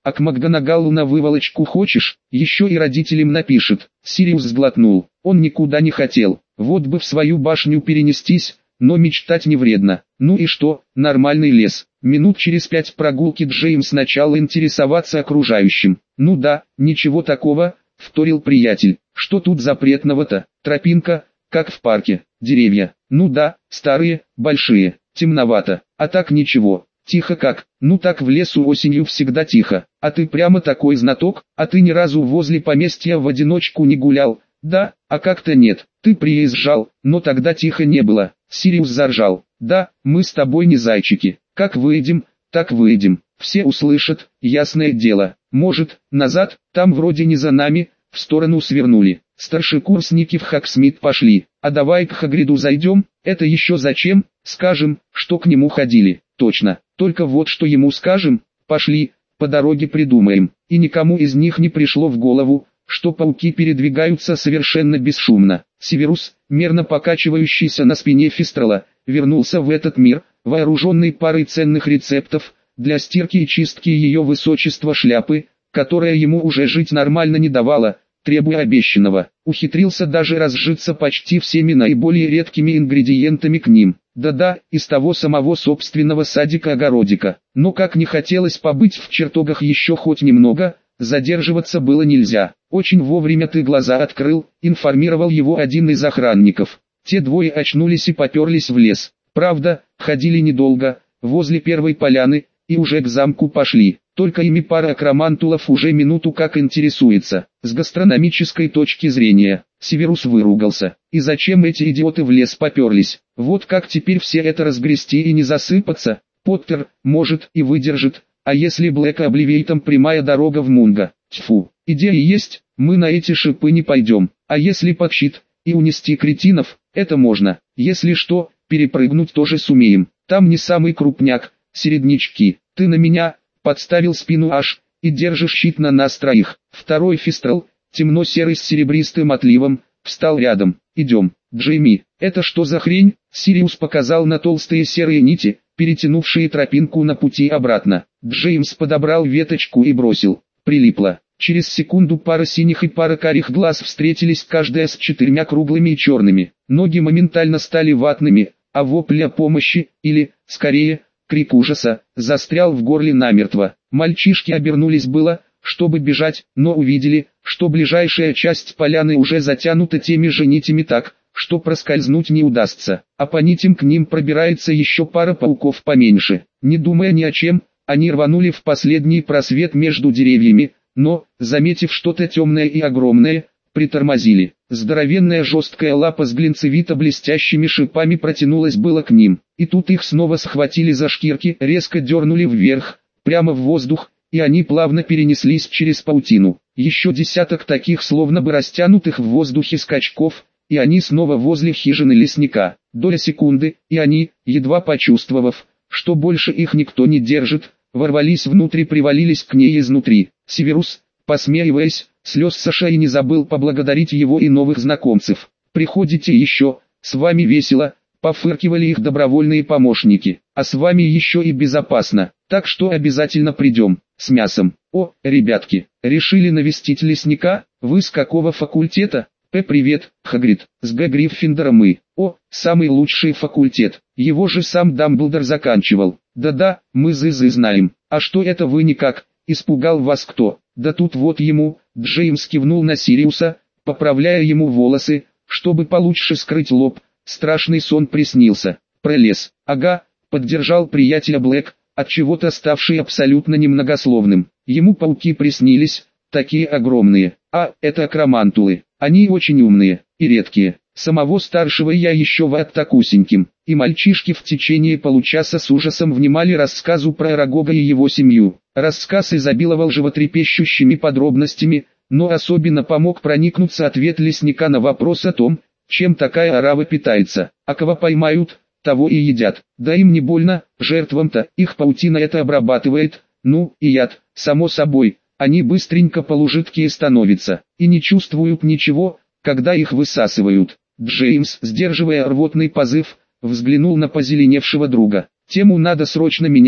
А к Макганагалу на выволочку хочешь? Еще и родителям напишет. Сириус сглотнул. Он никуда не хотел. Вот бы в свою башню перенестись, но мечтать не вредно. Ну и что, нормальный лес. Минут через пять прогулки Джеймс начал интересоваться окружающим. Ну да, ничего такого, вторил приятель. Что тут запретного-то? Тропинка, как в парке. Деревья. Ну да, старые, большие. Темновато. А так ничего. Тихо как, ну так в лесу осенью всегда тихо. А ты прямо такой знаток, а ты ни разу возле поместья в одиночку не гулял? Да, а как-то нет, ты приезжал, но тогда тихо не было. Сириус заржал. Да, мы с тобой не зайчики. Как выйдем, так выйдем. Все услышат, ясное дело. Может, назад, там вроде не за нами, в сторону свернули. Старшекурсники в Хагсмит пошли. А давай к Хагриду зайдем, это еще зачем? Скажем, что к нему ходили. Точно, только вот что ему скажем, пошли, по дороге придумаем. И никому из них не пришло в голову, что пауки передвигаются совершенно бесшумно. Северус, мерно покачивающийся на спине Фистрала, вернулся в этот мир, вооруженный парой ценных рецептов, для стирки и чистки ее высочества шляпы, которая ему уже жить нормально не давала, требуя обещанного. Ухитрился даже разжиться почти всеми наиболее редкими ингредиентами к ним. Да-да, из того самого собственного садика-огородика. Но как не хотелось побыть в чертогах еще хоть немного, задерживаться было нельзя. Очень вовремя ты глаза открыл, информировал его один из охранников. Те двое очнулись и поперлись в лес. Правда, ходили недолго, возле первой поляны, и уже к замку пошли. Только ими пара акромантулов уже минуту как интересуется. С гастрономической точки зрения, Северус выругался. И зачем эти идиоты в лес поперлись? Вот как теперь все это разгрести и не засыпаться? Поттер, может, и выдержит. А если Блэк Обливейтом прямая дорога в Мунго? Тьфу, идея есть, мы на эти шипы не пойдем. А если под щит, и унести кретинов, это можно. Если что, перепрыгнуть тоже сумеем. Там не самый крупняк, середнячки. Ты на меня подставил спину аж, и держишь щит на нас троих. Второй Фистрал, темно-серый с серебристым отливом, встал рядом. Идем, Джейми. Это что за хрень? Сириус показал на толстые серые нити, перетянувшие тропинку на пути обратно. Джеймс подобрал веточку и бросил. Прилипло. Через секунду пара синих и пара карих глаз встретились, каждая с четырьмя круглыми и черными. Ноги моментально стали ватными, а вопль о помощи, или, скорее, крик ужаса, застрял в горле намертво. Мальчишки обернулись было, чтобы бежать, но увидели, что ближайшая часть поляны уже затянута теми же нитями так, что проскользнуть не удастся, а по нитям к ним пробирается еще пара пауков поменьше. Не думая ни о чем, они рванули в последний просвет между деревьями, но, заметив что-то темное и огромное, притормозили. Здоровенная жесткая лапа с глинцевито-блестящими шипами протянулась было к ним, и тут их снова схватили за шкирки, резко дернули вверх, прямо в воздух, и они плавно перенеслись через паутину. Еще десяток таких словно бы растянутых в воздухе скачков, и они снова возле хижины лесника. Доля секунды, и они, едва почувствовав, что больше их никто не держит, ворвались внутрь и привалились к ней изнутри. Северус, посмеиваясь, слез Саша и не забыл поблагодарить его и новых знакомцев. «Приходите еще, с вами весело», — пофыркивали их добровольные помощники. «А с вами еще и безопасно, так что обязательно придем, с мясом». «О, ребятки, решили навестить лесника? Вы с какого факультета?» «П. Привет, Хагрид, с Г. Гриффиндора мы». «О, самый лучший факультет, его же сам Дамблдор заканчивал». «Да-да, мы зы-зы знаем. А что это вы никак, испугал вас кто?» «Да тут вот ему», — Джеймс кивнул на Сириуса, поправляя ему волосы, чтобы получше скрыть лоб. Страшный сон приснился. «Пролез». «Ага», — поддержал приятеля Блэк, отчего-то ставший абсолютно немногословным. Ему пауки приснились, такие огромные. А, это акромантулы. Они очень умные и редкие. Самого старшего я еще ваттакусеньким. И мальчишки в течение получаса с ужасом внимали рассказу про Арагога и его семью. Рассказ изобиловал животрепещущими подробностями, но особенно помог проникнуться ответ лесника на вопрос о том, чем такая орава питается. А кого поймают, того и едят. Да им не больно, жертвам-то, их паутина это обрабатывает, ну, и яд, само собой. Они быстренько полужидкие становятся, и не чувствуют ничего, когда их высасывают. Джеймс, сдерживая рвотный позыв, взглянул на позеленевшего друга. «Тему надо срочно менять»,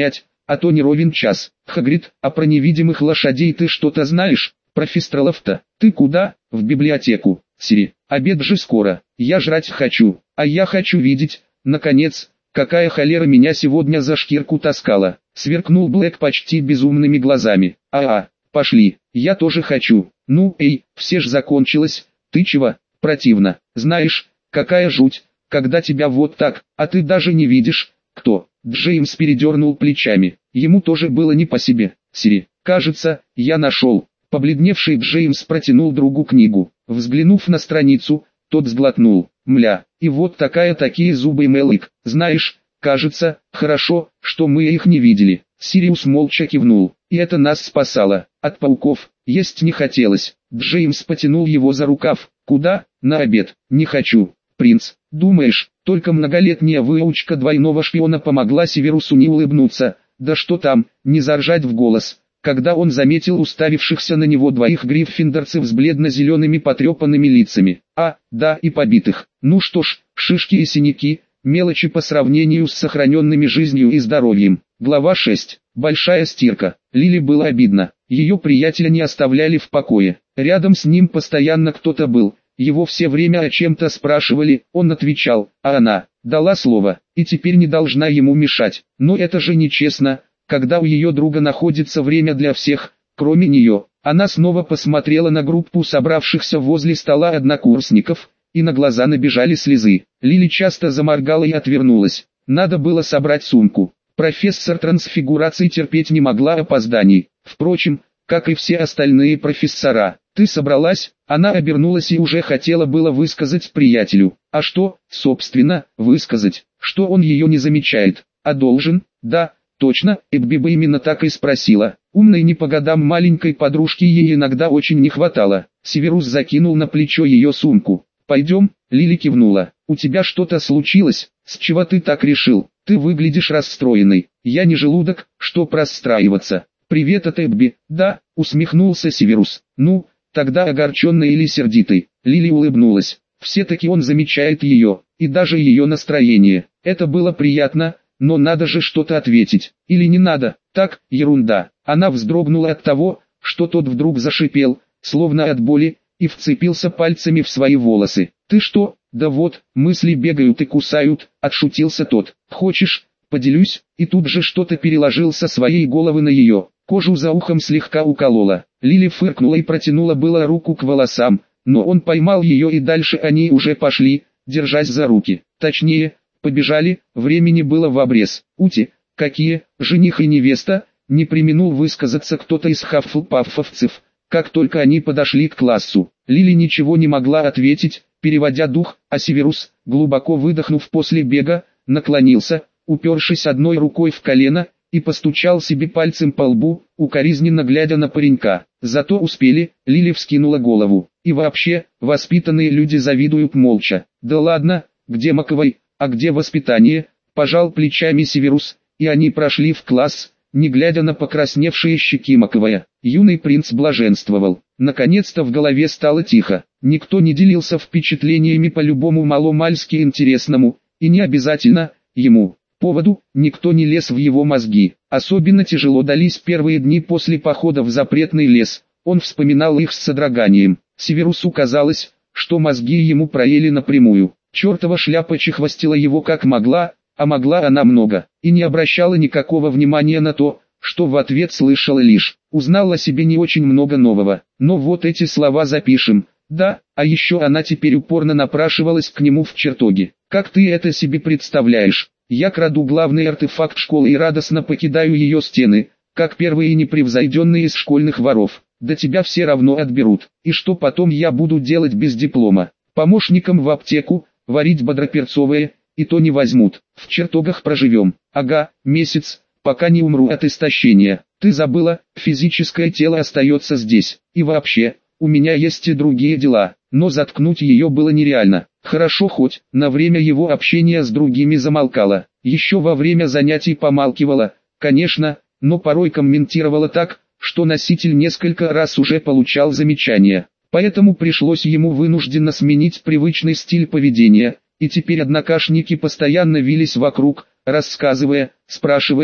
а то не ровен час. Хагрид, а про невидимых лошадей ты что-то знаешь? Профессоров-то, ты куда? В библиотеку. Сири, обед же скоро, я жрать хочу, а я хочу видеть, наконец, какая холера меня сегодня за шкирку таскала. Сверкнул Блэк почти безумными глазами. А-а, пошли, я тоже хочу. Ну, эй, все ж закончилось, ты чего? Противно, знаешь, какая жуть, когда тебя вот так, а ты даже не видишь, кто. Джеймс передернул плечами, ему тоже было не по себе. Сири, кажется, я нашел. Побледневший Джеймс протянул другу книгу. Взглянув на страницу, тот сглотнул. Мля, и вот такая такие зубы Мэлик. Знаешь, кажется, хорошо, что мы их не видели. Сириус молча кивнул. И это нас спасало. От пауков. Есть не хотелось. Джеймс потянул его за рукав. Куда? На обед. Не хочу. Принц, думаешь, только многолетняя выучка двойного шпиона помогла Северусу не улыбнуться? Да что там, не заржать в голос, когда он заметил уставившихся на него двоих гриффиндорцев с бледно-зелеными потрепанными лицами. А, да, и побитых. Ну что ж, шишки и синяки, мелочи по сравнению с сохраненными жизнью и здоровьем. Глава шесть. Большая стирка. Лили было обидно. Ее приятеля не оставляли в покое. Рядом с ним постоянно кто-то был. Его все время о чем-то спрашивали, он отвечал, а она дала слово, и теперь не должна ему мешать. Но это же нечестно, когда у ее друга находится время для всех, кроме нее. Она снова посмотрела на группу собравшихся возле стола однокурсников, и на глаза набежали слезы. Лили часто заморгала и отвернулась. Надо было собрать сумку. Профессор трансфигурации терпеть не могла опозданий. Впрочем, как и все остальные профессора. «Ты собралась?» Она обернулась и уже хотела было высказать приятелю. А что, собственно, высказать? Что он ее не замечает? А должен? Да, точно, Эбби бы именно так и спросила. Умной не по годам маленькой подружки ей иногда очень не хватало. Северус закинул на плечо ее сумку. «Пойдем?» Лили кивнула. «У тебя что-то случилось? С чего ты так решил? Ты выглядишь расстроенной. Я не желудок, чтоб расстраиваться». «Привет от Эбби». «Да», усмехнулся Северус. «Ну, тогда огорченной или сердитой». Лили улыбнулась. Все-таки он замечает ее, и даже ее настроение. Это было приятно, но надо же что-то ответить. Или не надо? Так, ерунда. Она вздрогнула от того, что тот вдруг зашипел, словно от боли, и вцепился пальцами в свои волосы. «Ты что?» «Да вот, мысли бегают и кусают», — отшутился тот. «Хочешь, поделюсь?» И тут же что-то переложил со своей головы на ее. Кожу за ухом слегка уколола. Лили фыркнула и протянула было руку к волосам, но он поймал ее и дальше они уже пошли, держась за руки. Точнее, побежали, времени было в обрез. «Ути, какие, жених и невеста?» Не преминул высказаться кто-то из хаффлпаффовцев, как только они подошли к классу. Лили ничего не могла ответить, переводя дух, а Северус, глубоко выдохнув после бега, наклонился, упершись одной рукой в колено, и постучал себе пальцем по лбу, укоризненно глядя на паренька. Зато успели, Лили вскинула голову. И вообще, воспитанные люди завидуют молча. «Да ладно, где Маковой, а где воспитание?» Пожал плечами Северус, и они прошли в класс, не глядя на покрасневшие щеки Маковая. Юный принц блаженствовал. Наконец-то в голове стало тихо. Никто не делился впечатлениями по любому маломальски интересному, и не обязательно, ему. Поводу, никто не лез в его мозги. Особенно тяжело дались первые дни после похода в запретный лес. Он вспоминал их с содроганием. Северусу казалось, что мозги ему проели напрямую. Чертова шляпа чехвостила его как могла, а могла она много, и не обращала никакого внимания на то, что в ответ слышала лишь. Узнала о себе не очень много нового. Но вот эти слова запишем. Да, а еще она теперь упорно напрашивалась к нему в чертоге. «Как ты это себе представляешь? Я краду главный артефакт школы и радостно покидаю ее стены, как первые непревзойденные из школьных воров. Да тебя все равно отберут. И что потом я буду делать без диплома? Помощником в аптеку, варить бодроперцовое, и то не возьмут. В чертогах проживем. Ага, месяц, пока не умру от истощения. Ты забыла, физическое тело остается здесь. И вообще, у меня есть и другие дела». Но заткнуть ее было нереально. Хорошо хоть, на время его общения с другими замолкала. Еще во время занятий помалкивала, конечно, но порой комментировала так, что носитель несколько раз уже получал замечания. Поэтому пришлось ему вынужденно сменить привычный стиль поведения, и теперь однокашники постоянно вились вокруг, рассказывая, спрашивая,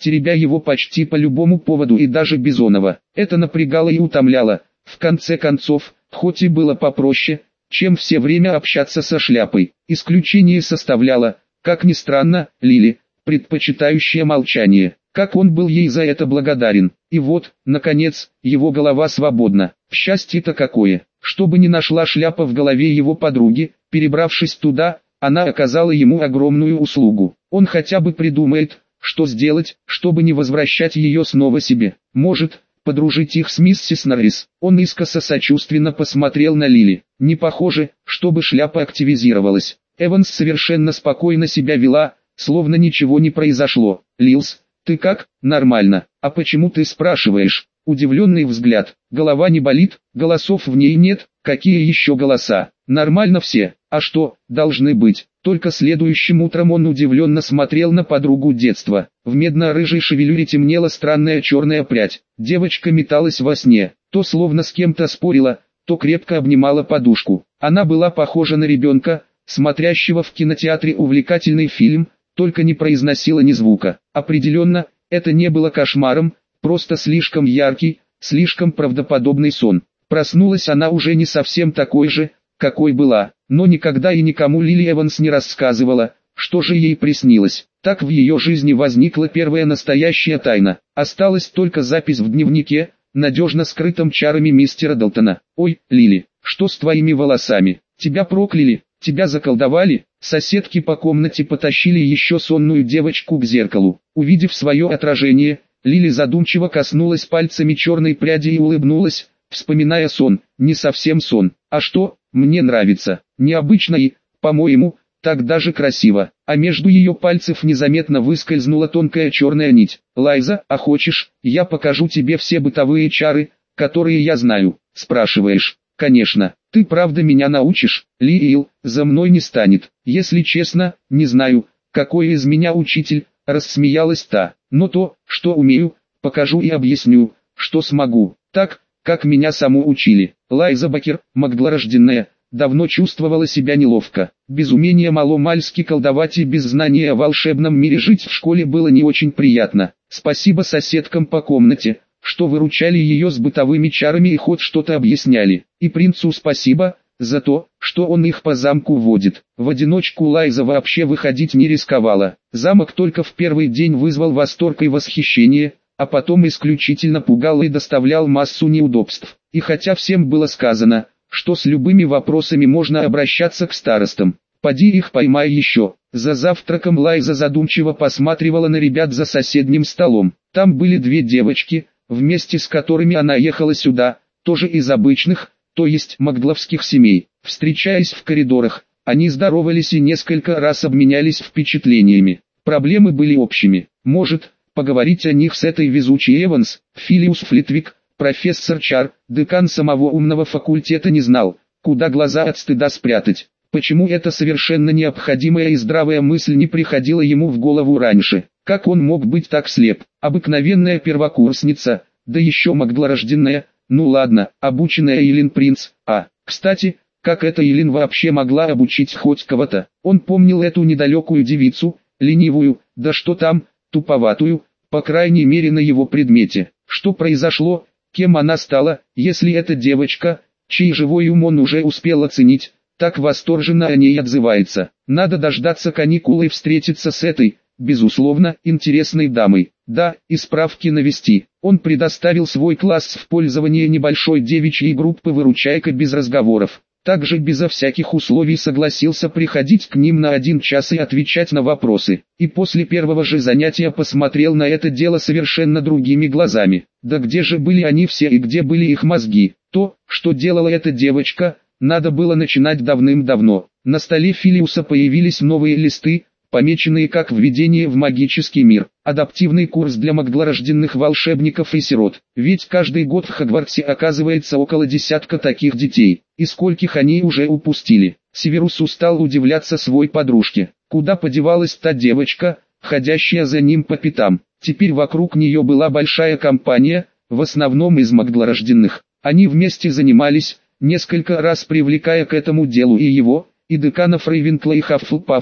теребя его почти по любому поводу и даже Бизонова. Это напрягало и утомляло. В конце концов, хоть и было попроще, чем все время общаться со Шляпой, исключение составляла, как ни странно, Лили, предпочитающая молчание. Как он был ей за это благодарен. И вот, наконец, его голова свободна. Счастье-то какое! Что бы ни нашла Шляпа в голове его подруги, перебравшись туда, она оказала ему огромную услугу. Он хотя бы придумает, что сделать, чтобы не возвращать ее снова себе. Может, подружить их с миссис Норрис. Он искоса сочувственно посмотрел на Лили. Не похоже, чтобы Шляпа активизировалась. Эванс совершенно спокойно себя вела, словно ничего не произошло. «Лилс, ты как? Нормально. А почему ты спрашиваешь?» Удивленный взгляд. Голова не болит, голосов в ней нет. Какие еще голоса? Нормально все. А что, должны быть? Только следующим утром он удивленно смотрел на подругу детства. В медно-рыжей шевелюре темнела странная черная прядь. Девочка металась во сне. То словно с кем-то спорила, то крепко обнимала подушку. Она была похожа на ребенка, смотрящего в кинотеатре увлекательный фильм, только не произносила ни звука. Определенно, это не было кошмаром, просто слишком яркий, слишком правдоподобный сон. Проснулась она уже не совсем такой же, какой была, но никогда и никому Лили Эванс не рассказывала, что же ей приснилось. Так в ее жизни возникла первая настоящая тайна. Осталась только запись в дневнике, надежно скрытом чарами мистера Далтона. «Ой, Лили, что с твоими волосами? Тебя прокляли? Тебя заколдовали?» Соседки по комнате потащили еще сонную девочку к зеркалу. Увидев свое отражение, Лили задумчиво коснулась пальцами черной пряди и улыбнулась, вспоминая сон. Не совсем сон. А что, мне нравится. Необычно и, по-моему, так даже красиво. А между ее пальцев незаметно выскользнула тонкая черная нить. «Лайза, а хочешь, я покажу тебе все бытовые чары, которые я знаю?» Спрашиваешь. «Конечно. Ты правда меня научишь?» «Лиил, за мной не станет. Если честно, не знаю, какой из меня учитель», рассмеялась та. «Но то, что умею, покажу и объясню, что смогу, так, как меня саму учили». Лайза Бакер, магдлорожденная, давно чувствовала себя неловко. Без умения маломальски колдовать и без знания о волшебном мире жить в школе было не очень приятно. Спасибо соседкам по комнате, что выручали ее с бытовыми чарами и хоть что-то объясняли. И принцу спасибо за то, что он их по замку водит. В одиночку Лайза вообще выходить не рисковала. Замок только в первый день вызвал восторг и восхищение, а потом исключительно пугал и доставлял массу неудобств. И хотя всем было сказано, что с любыми вопросами можно обращаться к старостам, поди их поймай еще. За завтраком Лайза задумчиво посматривала на ребят за соседним столом. Там были две девочки, вместе с которыми она ехала сюда, тоже из обычных, то есть магдловских семей. Встречаясь в коридорах, они здоровались и несколько раз обменялись впечатлениями. Проблемы были общими. Может, поговорить о них с этой везучей Эванс? Филиус Флитвик, профессор Чар, декан самого умного факультета, не знал, куда глаза от стыда спрятать. Почему эта совершенно необходимая и здравая мысль не приходила ему в голову раньше? Как он мог быть так слеп? Обыкновенная первокурсница, да еще магдлорожденная. Ну ладно, обученная Элин Принц. А, кстати, как эта Элин вообще могла обучить хоть кого-то? Он помнил эту недалекую девицу, ленивую, да что там, туповатую, по крайней мере на его предмете. Что произошло, кем она стала, если эта девочка, чей живой ум он уже успел оценить, так восторженно о ней отзывается? Надо дождаться каникул и встретиться с этой, безусловно, интересной дамой. Да, и справки навести. Он предоставил свой класс в пользование небольшой девичьей группы «Выручайка» без разговоров. Также безо всяких условий согласился приходить к ним на один час и отвечать на вопросы. И после первого же занятия посмотрел на это дело совершенно другими глазами. Да где же были они все и где были их мозги? То, что делала эта девочка, надо было начинать давным-давно. На столе Филиуса появились новые листы, помеченные как введение в магический мир, адаптивный курс для магдлорожденных волшебников и сирот. Ведь каждый год в Хогвартсе оказывается около десятка таких детей, и скольких они уже упустили. Северус устал удивляться своей подружке. Куда подевалась та девочка, ходящая за ним по пятам? Теперь вокруг нее была большая компания, в основном из магдлорожденных. Они вместе занимались, несколько раз привлекая к этому делу и его, и деканов Рейвенкла и Хаффлпаффа,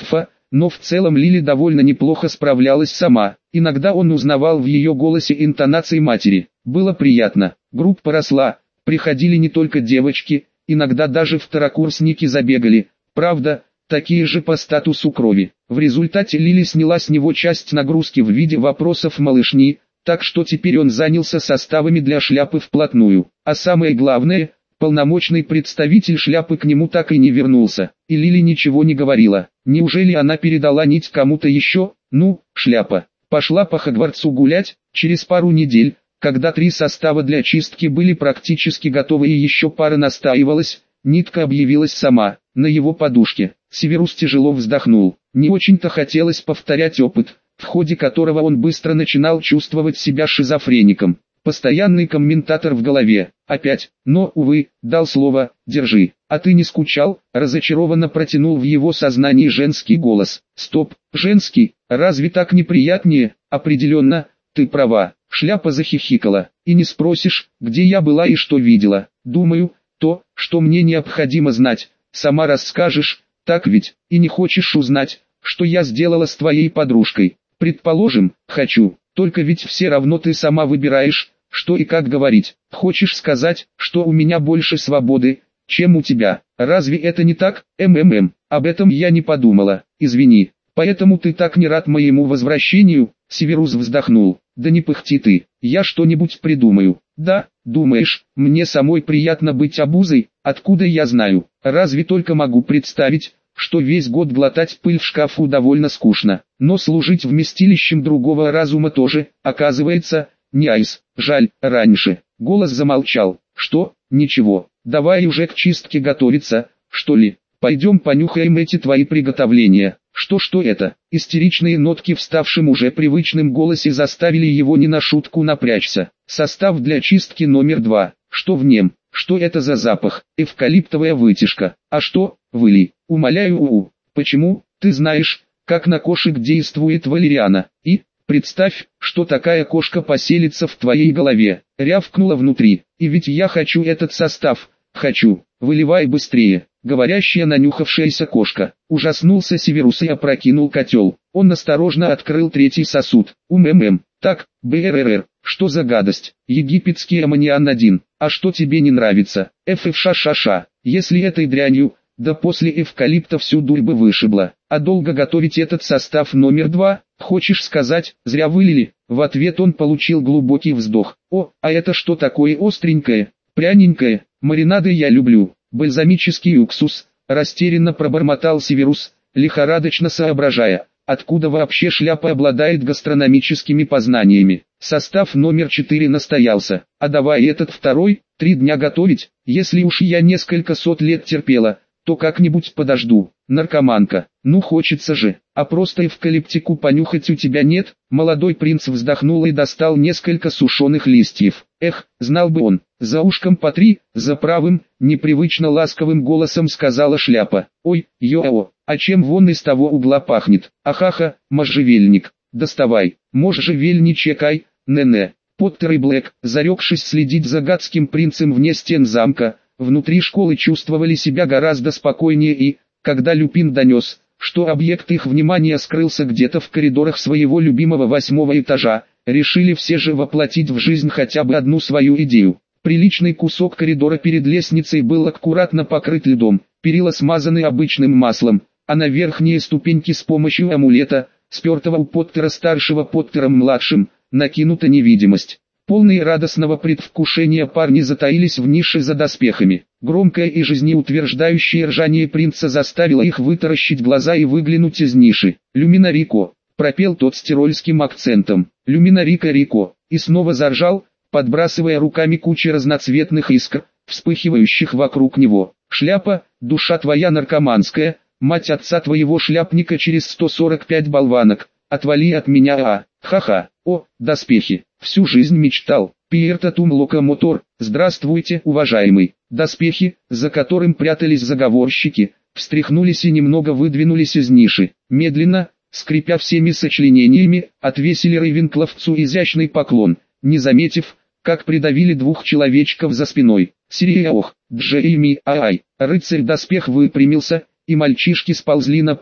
но в целом Лили довольно неплохо справлялась сама. Иногда он узнавал в ее голосе интонации матери. Было приятно. Группа росла, приходили не только девочки, иногда даже второкурсники забегали. Правда, такие же по статусу крови. В результате Лили сняла с него часть нагрузки в виде вопросов малышни, так что теперь он занялся составами для шляпы вплотную. А самое главное, полномочный представитель шляпы к нему так и не вернулся, и Лили ничего не говорила. Неужели она передала нить кому-то еще? Ну, шляпа пошла по Хогвартсу гулять. Через пару недель, когда три состава для чистки были практически готовы и еще пара настаивалась, нитка объявилась сама, на его подушке. Северус тяжело вздохнул. Не очень-то хотелось повторять опыт, в ходе которого он быстро начинал чувствовать себя шизофреником. Постоянный комментатор в голове. Опять, но, увы, дал слово, держи. А ты не скучал? Разочарованно протянул в его сознании женский голос. Стоп, женский, разве так неприятнее? Определенно, ты права. Шляпа захихикала. И не спросишь, где я была и что видела. Думаю, то, что мне необходимо знать, сама расскажешь, так ведь, и не хочешь узнать, что я сделала с твоей подружкой. Предположим, хочу, только ведь все равно ты сама выбираешь, что и как говорить. Хочешь сказать, что у меня больше свободы, чем у тебя? Разве это не так? МММ, об этом я не подумала, извини. Поэтому ты так не рад моему возвращению? Северус вздохнул. Да не пыхти ты, я что-нибудь придумаю. Да, думаешь, мне самой приятно быть обузой? Откуда я знаю? Разве только могу представить, что весь год глотать пыль в шкафу довольно скучно, но служить вместилищем другого разума тоже, оказывается, не айс. Жаль, раньше. Голос замолчал. Что? Ничего. Давай уже к чистке готовиться, что ли? Пойдем понюхаем эти твои приготовления. Что-что это? Истеричные нотки в ставшем уже привычным голосе заставили его не на шутку напрячься. Состав для чистки номер два. Что в нем? Что это за запах? Эвкалиптовая вытяжка. А что? Выли. Умоляю, у. Почему? Ты знаешь, как на кошек действует валериана. И, представь, что такая кошка поселится в твоей голове. Рявкнула внутри. И ведь я хочу этот состав. Хочу. Выливай быстрее. Говорящая нанюхавшаяся кошка. Ужаснулся Северус и опрокинул котел. Он осторожно открыл третий сосуд. Уммм. Так, БРРР. Что за гадость? Египетский аммониан один. А что тебе не нравится? ФФШШШ. Если этой дрянью, да после эвкалипта всю дурь бы вышибла. А долго готовить этот состав номер два? Хочешь сказать, зря вылили? В ответ он получил глубокий вздох. О, а это что такое остренькое, пряненькое? Маринады я люблю. Бальзамический уксус, растерянно пробормотал Северус, лихорадочно соображая, откуда вообще шляпа обладает гастрономическими познаниями. Состав номер четыре настоялся. А давай этот второй, три дня готовить, если уж я несколько сот лет терпела, то как-нибудь подожду. Наркоманка, ну хочется же, а просто эвкалиптику понюхать у тебя нет? Молодой принц вздохнул и достал несколько сушеных листьев. Эх, знал бы он, за ушком потри, за правым, непривычно ласковым голосом сказала шляпа. Ой, йоу, а чем вон из того угла пахнет? Ахаха, можжевельник, доставай, можжевельничекай, не-не. Поттер и Блэк, зарекшись следить за гадским принцем вне стен замка, внутри школы чувствовали себя гораздо спокойнее и, когда Люпин донес, что объект их внимания скрылся где-то в коридорах своего любимого восьмого этажа, решили все же воплотить в жизнь хотя бы одну свою идею. Приличный кусок коридора перед лестницей был аккуратно покрыт льдом, перила смазаны обычным маслом, а на верхние ступеньки с помощью амулета, спертого у Поттера старшего Поттером младшим, накинута невидимость. Полные радостного предвкушения парни затаились в нише за доспехами. Громкое и жизнеутверждающее ржание принца заставило их вытаращить глаза и выглянуть из ниши. «Люминарико», — пропел тот с тирольским акцентом. «Люминарико Рико», и снова заржал, подбрасывая руками кучу разноцветных искр, вспыхивающих вокруг него. «Шляпа, душа твоя наркоманская, мать отца твоего шляпника через сто сорок пять болванок, отвали от меня, а, ха-ха, о, доспехи». Всю жизнь мечтал. Пьер Татум Локомотор, здравствуйте, уважаемый. Доспехи, за которым прятались заговорщики, встряхнулись и немного выдвинулись из ниши. Медленно, скрипя всеми сочленениями, отвесили Рейвенкловцу изящный поклон, не заметив, как придавили двух человечков за спиной. Сириох, Джейми, ай, рыцарь-доспех выпрямился, и мальчишки сползли на пол,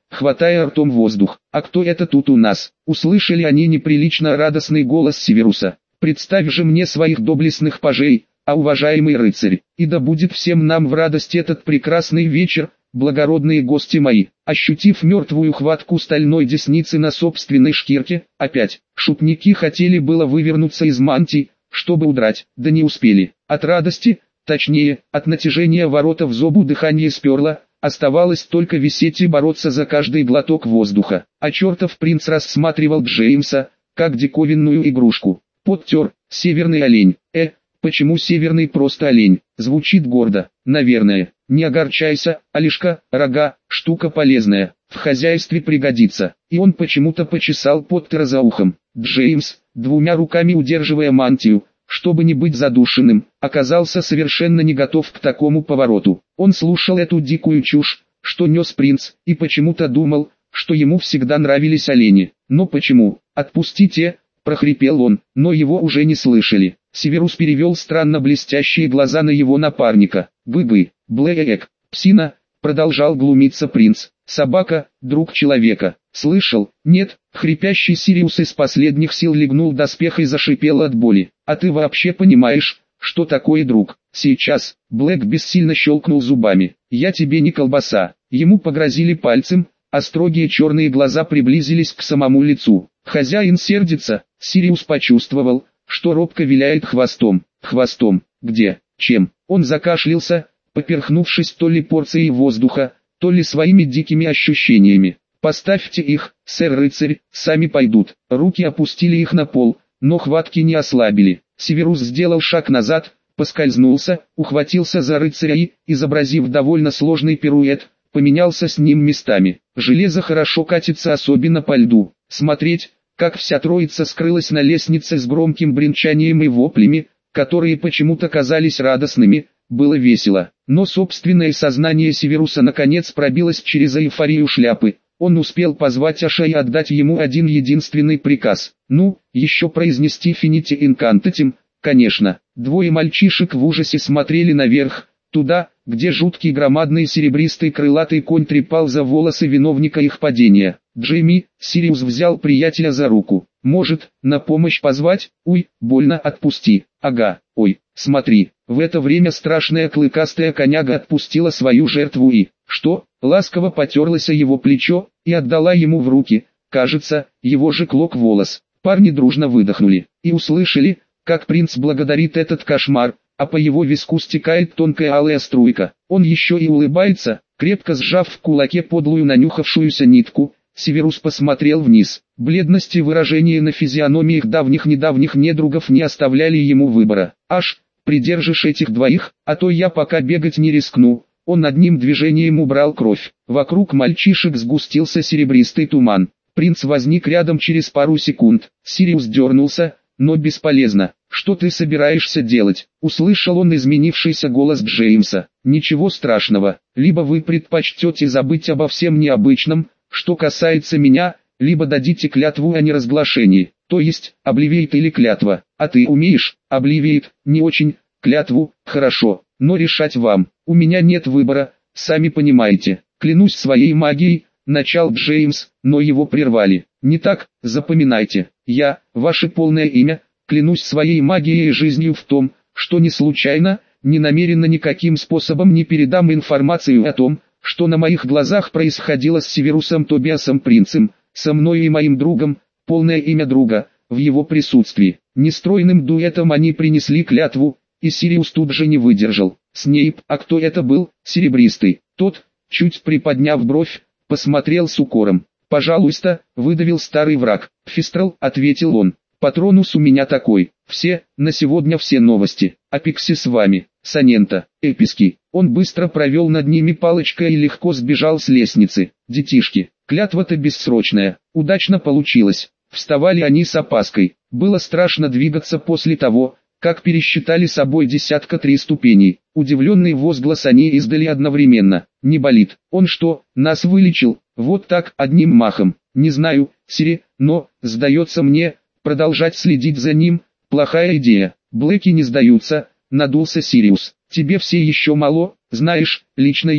хватая ртом воздух. «А кто это тут у нас?» Услышали они неприлично радостный голос Северуса. «Представь же мне своих доблестных пажей, а уважаемый рыцарь, и да будет всем нам в радость этот прекрасный вечер, благородные гости мои». Ощутив мертвую хватку стальной десницы на собственной шкирке, опять, шутники хотели было вывернуться из мантий, чтобы удрать, да не успели. От радости, точнее, от натяжения ворота в зобу дыхание сперло, оставалось только висеть и бороться за каждый глоток воздуха. А чертов принц рассматривал Джеймса, как диковинную игрушку. Подтер, северный олень. Э, почему северный просто олень? Звучит гордо, наверное. Не огорчайся, Алишка, рога, штука полезная, в хозяйстве пригодится. И он почему-то почесал Поттера за ухом. Джеймс, двумя руками удерживая мантию, чтобы не быть задушенным, оказался совершенно не готов к такому повороту. Он слушал эту дикую чушь, что нес принц, и почему-то думал, что ему всегда нравились олени. Но почему? «Отпустите!» – прохрипел он, но его уже не слышали. Северус перевел странно блестящие глаза на его напарника. «Бы-бы, Блэк, псина!» – продолжал глумиться принц. «Собака, друг человека». «Слышал?» «Нет». Хрипящий Сириус из последних сил легнул доспех и зашипел от боли. «А ты вообще понимаешь, что такое друг?» «Сейчас». Блэк бессильно щелкнул зубами. «Я тебе не колбаса». Ему погрозили пальцем, а строгие черные глаза приблизились к самому лицу. «Хозяин сердится». Сириус почувствовал, что робко виляет хвостом. «Хвостом? Где? Чем?» Он закашлялся, поперхнувшись то ли порцией воздуха, то ли своими дикими ощущениями. «Поставьте их, сэр-рыцарь, сами пойдут». Руки опустили их на пол, но хватки не ослабили. Северус сделал шаг назад, поскользнулся, ухватился за рыцаря и, изобразив довольно сложный пируэт, поменялся с ним местами. Железо хорошо катится особенно по льду. Смотреть, как вся троица скрылась на лестнице с громким бренчанием и воплями, которые почему-то казались радостными, было весело. Но собственное сознание Северуса наконец пробилось через эйфорию шляпы. Он успел позвать Аша и отдать ему один единственный приказ. Ну, еще произнести «Финити инкантатим», конечно. Двое мальчишек в ужасе смотрели наверх, туда, где жуткий громадный серебристый крылатый конь трепал за волосы виновника их падения. «Джейми», Сириус взял приятеля за руку. «Может, на помощь позвать? Уй, больно, отпусти». «Ага, ой, смотри». В это время страшная клыкастая коняга отпустила свою жертву и, что, ласково потерлась о его плечо, и отдала ему в руки, кажется, его же клок волос. Парни дружно выдохнули, и услышали, как принц благодарит этот кошмар, а по его виску стекает тонкая алая струйка. Он еще и улыбается, крепко сжав в кулаке подлую нанюхавшуюся нитку. Северус посмотрел вниз. Бледность и выражение на физиономиях давних-недавних недругов не оставляли ему выбора. «Аж, придержишь этих двоих, а то я пока бегать не рискну». Он одним движением убрал кровь. Вокруг мальчишек сгустился серебристый туман. Принц возник рядом через пару секунд. Сириус дернулся, но бесполезно. «Что ты собираешься делать?» Услышал он изменившийся голос Джеймса. «Ничего страшного. Либо вы предпочтете забыть обо всем необычном, что касается меня, либо дадите клятву о неразглашении. То есть, обливейт или клятва. А ты умеешь? Обливейт, не очень. Клятву, хорошо, но решать вам. У меня нет выбора, сами понимаете. Клянусь своей магией», начал Джеймс, но его прервали. «Не так, запоминайте. Я, ваше полное имя, клянусь своей магией и жизнью в том, что не случайно, не намеренно никаким способом не передам информацию о том, что на моих глазах происходило с Северусом Тобиасом Принцем, со мной и моим другом, полное имя друга, в его присутствии». Нестройным дуэтом они принесли клятву, и Сириус тут же не выдержал. «Снейп, а кто это был?» «Серебристый». Тот, чуть приподняв бровь, посмотрел с укором. «Пожалуйста», — выдавил старый враг. «Фистрал», — ответил он. «Патронус у меня такой. Все, на сегодня все новости. А Пикси с вами. Санента, Эписки». Он быстро провел над ними палочкой и легко сбежал с лестницы. «Детишки, клятва-то бессрочная. Удачно получилось». Вставали они с опаской. Было страшно двигаться после того, как пересчитали собой десятка три ступеней. Удивленный возглас они издали одновременно. «Не болит. Он что, нас вылечил? Вот так, одним махом? Не знаю, Сири, но, сдается мне, продолжать следить за ним – плохая идея». «Блэки не сдаются», – надулся Сириус. «Тебе все еще мало, знаешь, лично я,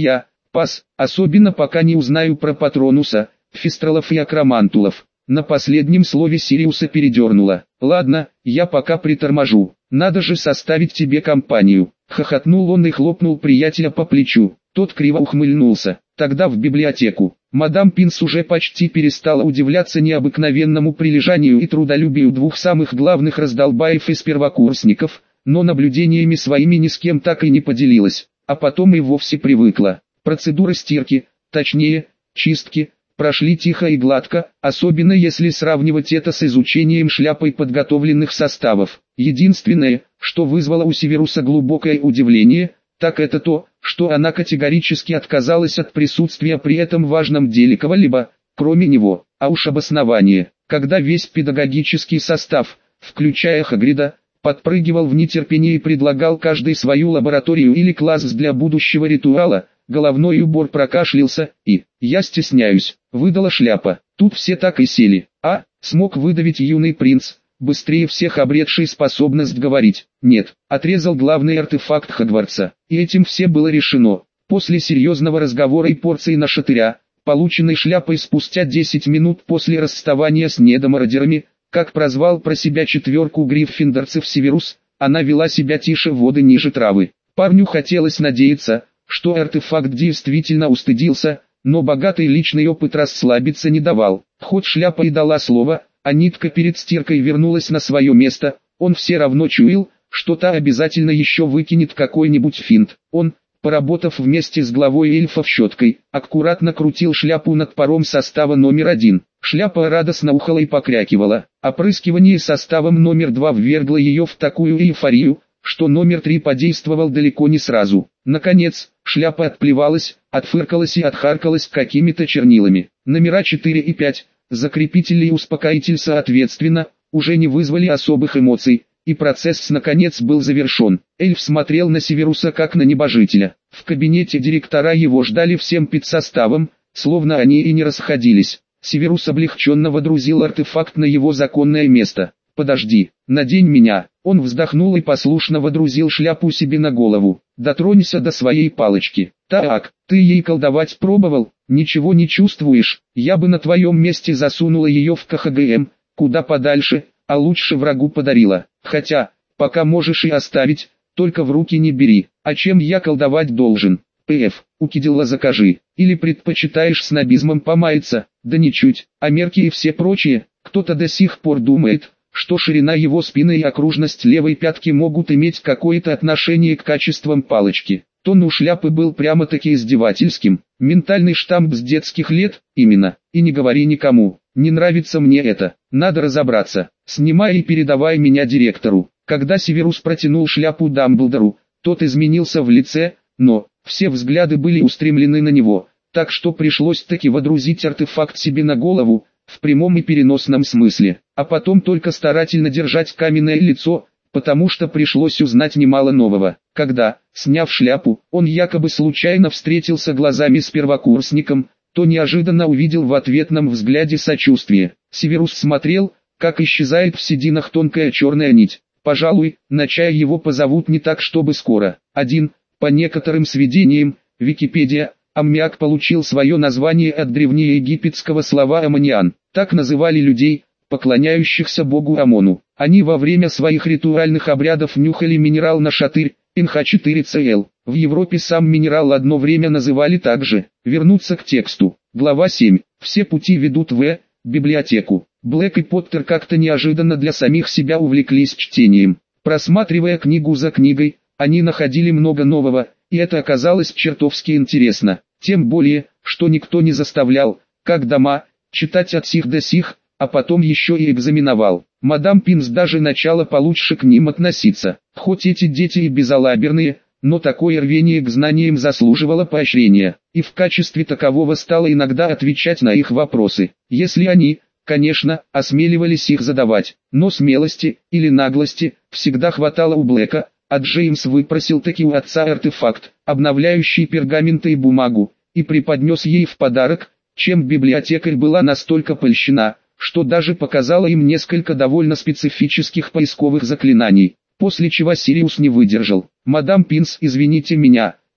Пас, особенно пока не узнаю про Патронуса, Фистралов и Акромантулов. На последнем слове Сириуса передернуло. Ладно, я пока приторможу. Надо же составить тебе компанию. Хохотнул он и хлопнул приятеля по плечу. Тот криво ухмыльнулся. Тогда в библиотеку. Мадам Пинс уже почти перестала удивляться необыкновенному прилежанию и трудолюбию двух самых главных раздолбаев из первокурсников, но наблюдениями своими ни с кем так и не поделилась, а потом и вовсе привыкла. Процедура стирки, точнее, чистки, прошли тихо и гладко, особенно если сравнивать это с изучением шляпой подготовленных составов. Единственное, что вызвало у Северуса глубокое удивление, так это то, что она категорически отказалась от присутствия при этом важном деле кого-либо, кроме него, а уж обоснование, когда весь педагогический состав, включая Хагрида, подпрыгивал в нетерпении и предлагал каждый свою лабораторию или класс для будущего ритуала, головной убор прокашлялся и, я стесняюсь, выдала шляпа. Тут все так и сели, а, смог выдавить юный принц, быстрее всех обретший способность говорить. Нет, отрезал главный артефакт Хогвартса, и этим все было решено. После серьезного разговора и порции нашатыря, полученной шляпой спустя десять минут после расставания с недомародерами, как прозвал про себя четверку гриффиндорцев Северус, она вела себя тише воды ниже травы. Парню хотелось надеяться, что артефакт действительно устыдился, но богатый личный опыт расслабиться не давал. Хоть шляпа и дала слово, а нитка перед стиркой вернулась на свое место, он все равно чуял, что та обязательно еще выкинет какой-нибудь финт. Он, поработав вместе с главой эльфов щеткой, аккуратно крутил шляпу над паром состава номер один. Шляпа радостно ухала и покрякивала. Опрыскивание составом номер два ввергло ее в такую эйфорию, что номер три подействовал далеко не сразу. Наконец, шляпа отплевалась, отфыркалась и отхаркалась какими-то чернилами. Номера четыре и пять, закрепитель и успокоитель соответственно, уже не вызвали особых эмоций, и процесс наконец был завершен. Эльф смотрел на Северуса как на небожителя. В кабинете директора его ждали всем педсоставом, словно они и не расходились. Северус облегченно водрузил артефакт на его законное место. «Подожди, надень меня». Он вздохнул и послушно водрузил шляпу себе на голову. «Дотронься до своей палочки». «Так, ты ей колдовать пробовал? Ничего не чувствуешь? Я бы на твоем месте засунула ее в КХГМ, куда подальше, а лучше врагу подарила. Хотя, пока можешь и оставить, только в руки не бери. А чем я колдовать должен? ПФ, укидила закажи. Или предпочитаешь снобизмом помаяться? Да ничуть. А мерки и все прочие, кто-то до сих пор думает, что ширина его спины и окружность левой пятки могут иметь какое-то отношение к качествам палочки. Тон у шляпы был прямо-таки издевательским. Ментальный штамп с детских лет, именно. И не говори никому, не нравится мне это, надо разобраться. Снимай и передавай меня директору. Когда Северус протянул шляпу Дамблдору, тот изменился в лице, но все взгляды были устремлены на него, так что пришлось таки водрузить артефакт себе на голову, в прямом и переносном смысле, а потом только старательно держать каменное лицо, потому что пришлось узнать немало нового. Когда, сняв шляпу, он якобы случайно встретился глазами с первокурсником, то неожиданно увидел в ответном взгляде сочувствие. Северус смотрел, как исчезает в сединах тонкая черная нить. Пожалуй, на чай его позовут не так чтобы скоро. Один, по некоторым сведениям, Википедия, аммиак получил свое название от древнеегипетского слова аммониан. Так называли людей, поклоняющихся богу Амону. Они во время своих ритуальных обрядов нюхали минерал нашатырь, эн ха четыре цэ эл. В Европе сам минерал одно время называли также. Вернуться к тексту. Глава семь. Все пути ведут в библиотеку. Блэк и Поттер как-то неожиданно для самих себя увлеклись чтением. Просматривая книгу за книгой, они находили много нового, и это оказалось чертовски интересно. Тем более, что никто не заставлял, как дома, читать от сих до сих, а потом еще и экзаменовал. Мадам Пинс даже начала получше к ним относиться. Хоть эти дети и безалаберные, но такое рвение к знаниям заслуживало поощрения, и в качестве такового стала иногда отвечать на их вопросы, если они, конечно, осмеливались их задавать. Но смелости, или наглости, всегда хватало у Блэка, а Джеймс выпросил таки у отца артефакт, обновляющий пергаменты и бумагу, и преподнес ей в подарок, чем библиотекарь была настолько польщена, что даже показала им несколько довольно специфических поисковых заклинаний, после чего Сириус не выдержал. «Мадам Пинс, извините меня,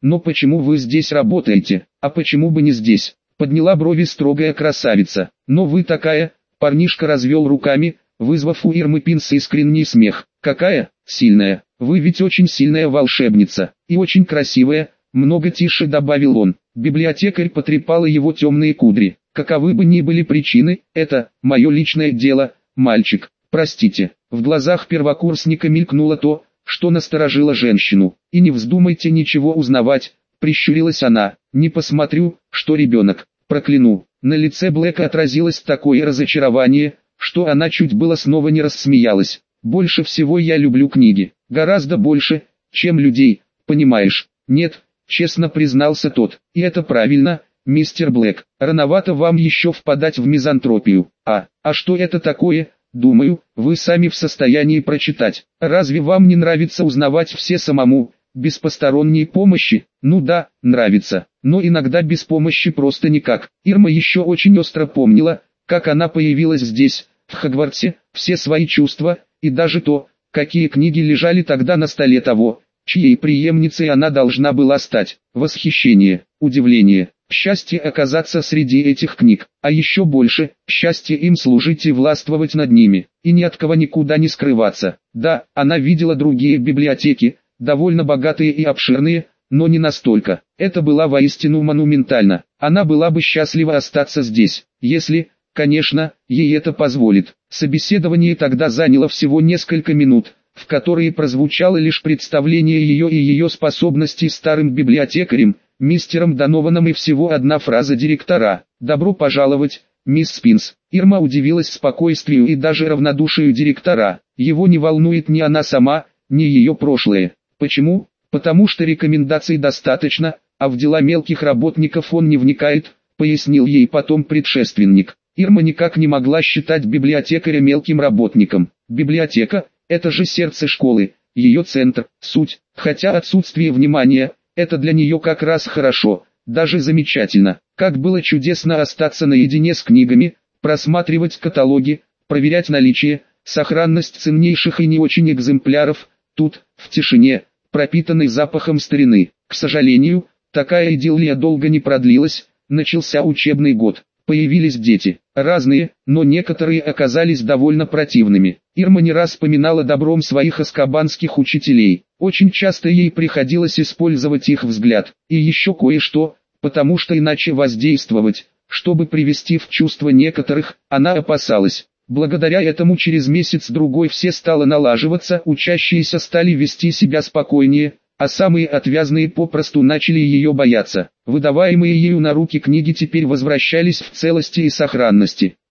Но почему вы здесь работаете, а почему бы не здесь? Подняла брови строгая красавица. Но вы такая, парнишка развел руками, вызвав у Ирмы Пинса искренний смех. Какая? Сильная. Вы ведь очень сильная волшебница. И очень красивая, много тише добавил он. Библиотекарь потрепала его темные кудри. Каковы бы ни были причины, это, мое личное дело, мальчик. Простите. В глазах первокурсника мелькнуло то, что насторожило женщину. И не вздумайте ничего узнавать, прищурилась она. Не посмотрю, что ребенок. Прокляну. На лице Блэка отразилось такое разочарование, что она чуть было снова не рассмеялась. Больше всего я люблю книги. Гораздо больше, чем людей, понимаешь? Нет, честно признался тот. И это правильно, мистер Блэк. Рановато вам еще впадать в мизантропию. А, а что это такое? Думаю, вы сами в состоянии прочитать. Разве вам не нравится узнавать все самому, без посторонней помощи? Ну да, нравится, но иногда без помощи просто никак. Ирма еще очень остро помнила, как она появилась здесь, в Хогвартсе, все свои чувства, и даже то, какие книги лежали тогда на столе того, чьей преемницей она должна была стать. Восхищение, удивление, счастье оказаться среди этих книг, а еще больше, счастье им служить и властвовать над ними, и ни от кого никуда не скрываться. Да, она видела другие библиотеки, довольно богатые и обширные, но не настолько. Это было воистину монументально. Она была бы счастлива остаться здесь, если, конечно, ей это позволит. Собеседование тогда заняло всего несколько минут, в которые прозвучало лишь представление ее и ее способностей старым библиотекарем, мистером Донованом, и всего одна фраза директора: «Добро пожаловать, мисс Спинс». Ирма удивилась спокойствию и даже равнодушию директора. Его не волнует ни она сама, ни ее прошлое. Почему? Потому что рекомендаций достаточно, а в дела мелких работников он не вникает, пояснил ей потом предшественник. Ирма никак не могла считать библиотекаря мелким работником. Библиотека – это же сердце школы, ее центр, суть, хотя отсутствие внимания – это для нее как раз хорошо, даже замечательно. Как было чудесно остаться наедине с книгами, просматривать каталоги, проверять наличие, сохранность ценнейших и не очень экземпляров, тут, в тишине, пропитанной запахом старины. К сожалению, такая идиллия долго не продлилась, начался учебный год. Появились дети, разные, но некоторые оказались довольно противными. Ирма не раз вспоминала добром своих азкабанских учителей. Очень часто ей приходилось использовать их взгляд. И еще кое-что, потому что иначе воздействовать, чтобы привести в чувство некоторых, она опасалась. Благодаря этому через месяц-другой все стало налаживаться, учащиеся стали вести себя спокойнее, а самые отвязные попросту начали ее бояться. Выдаваемые ею на руки книги теперь возвращались в целости и сохранности.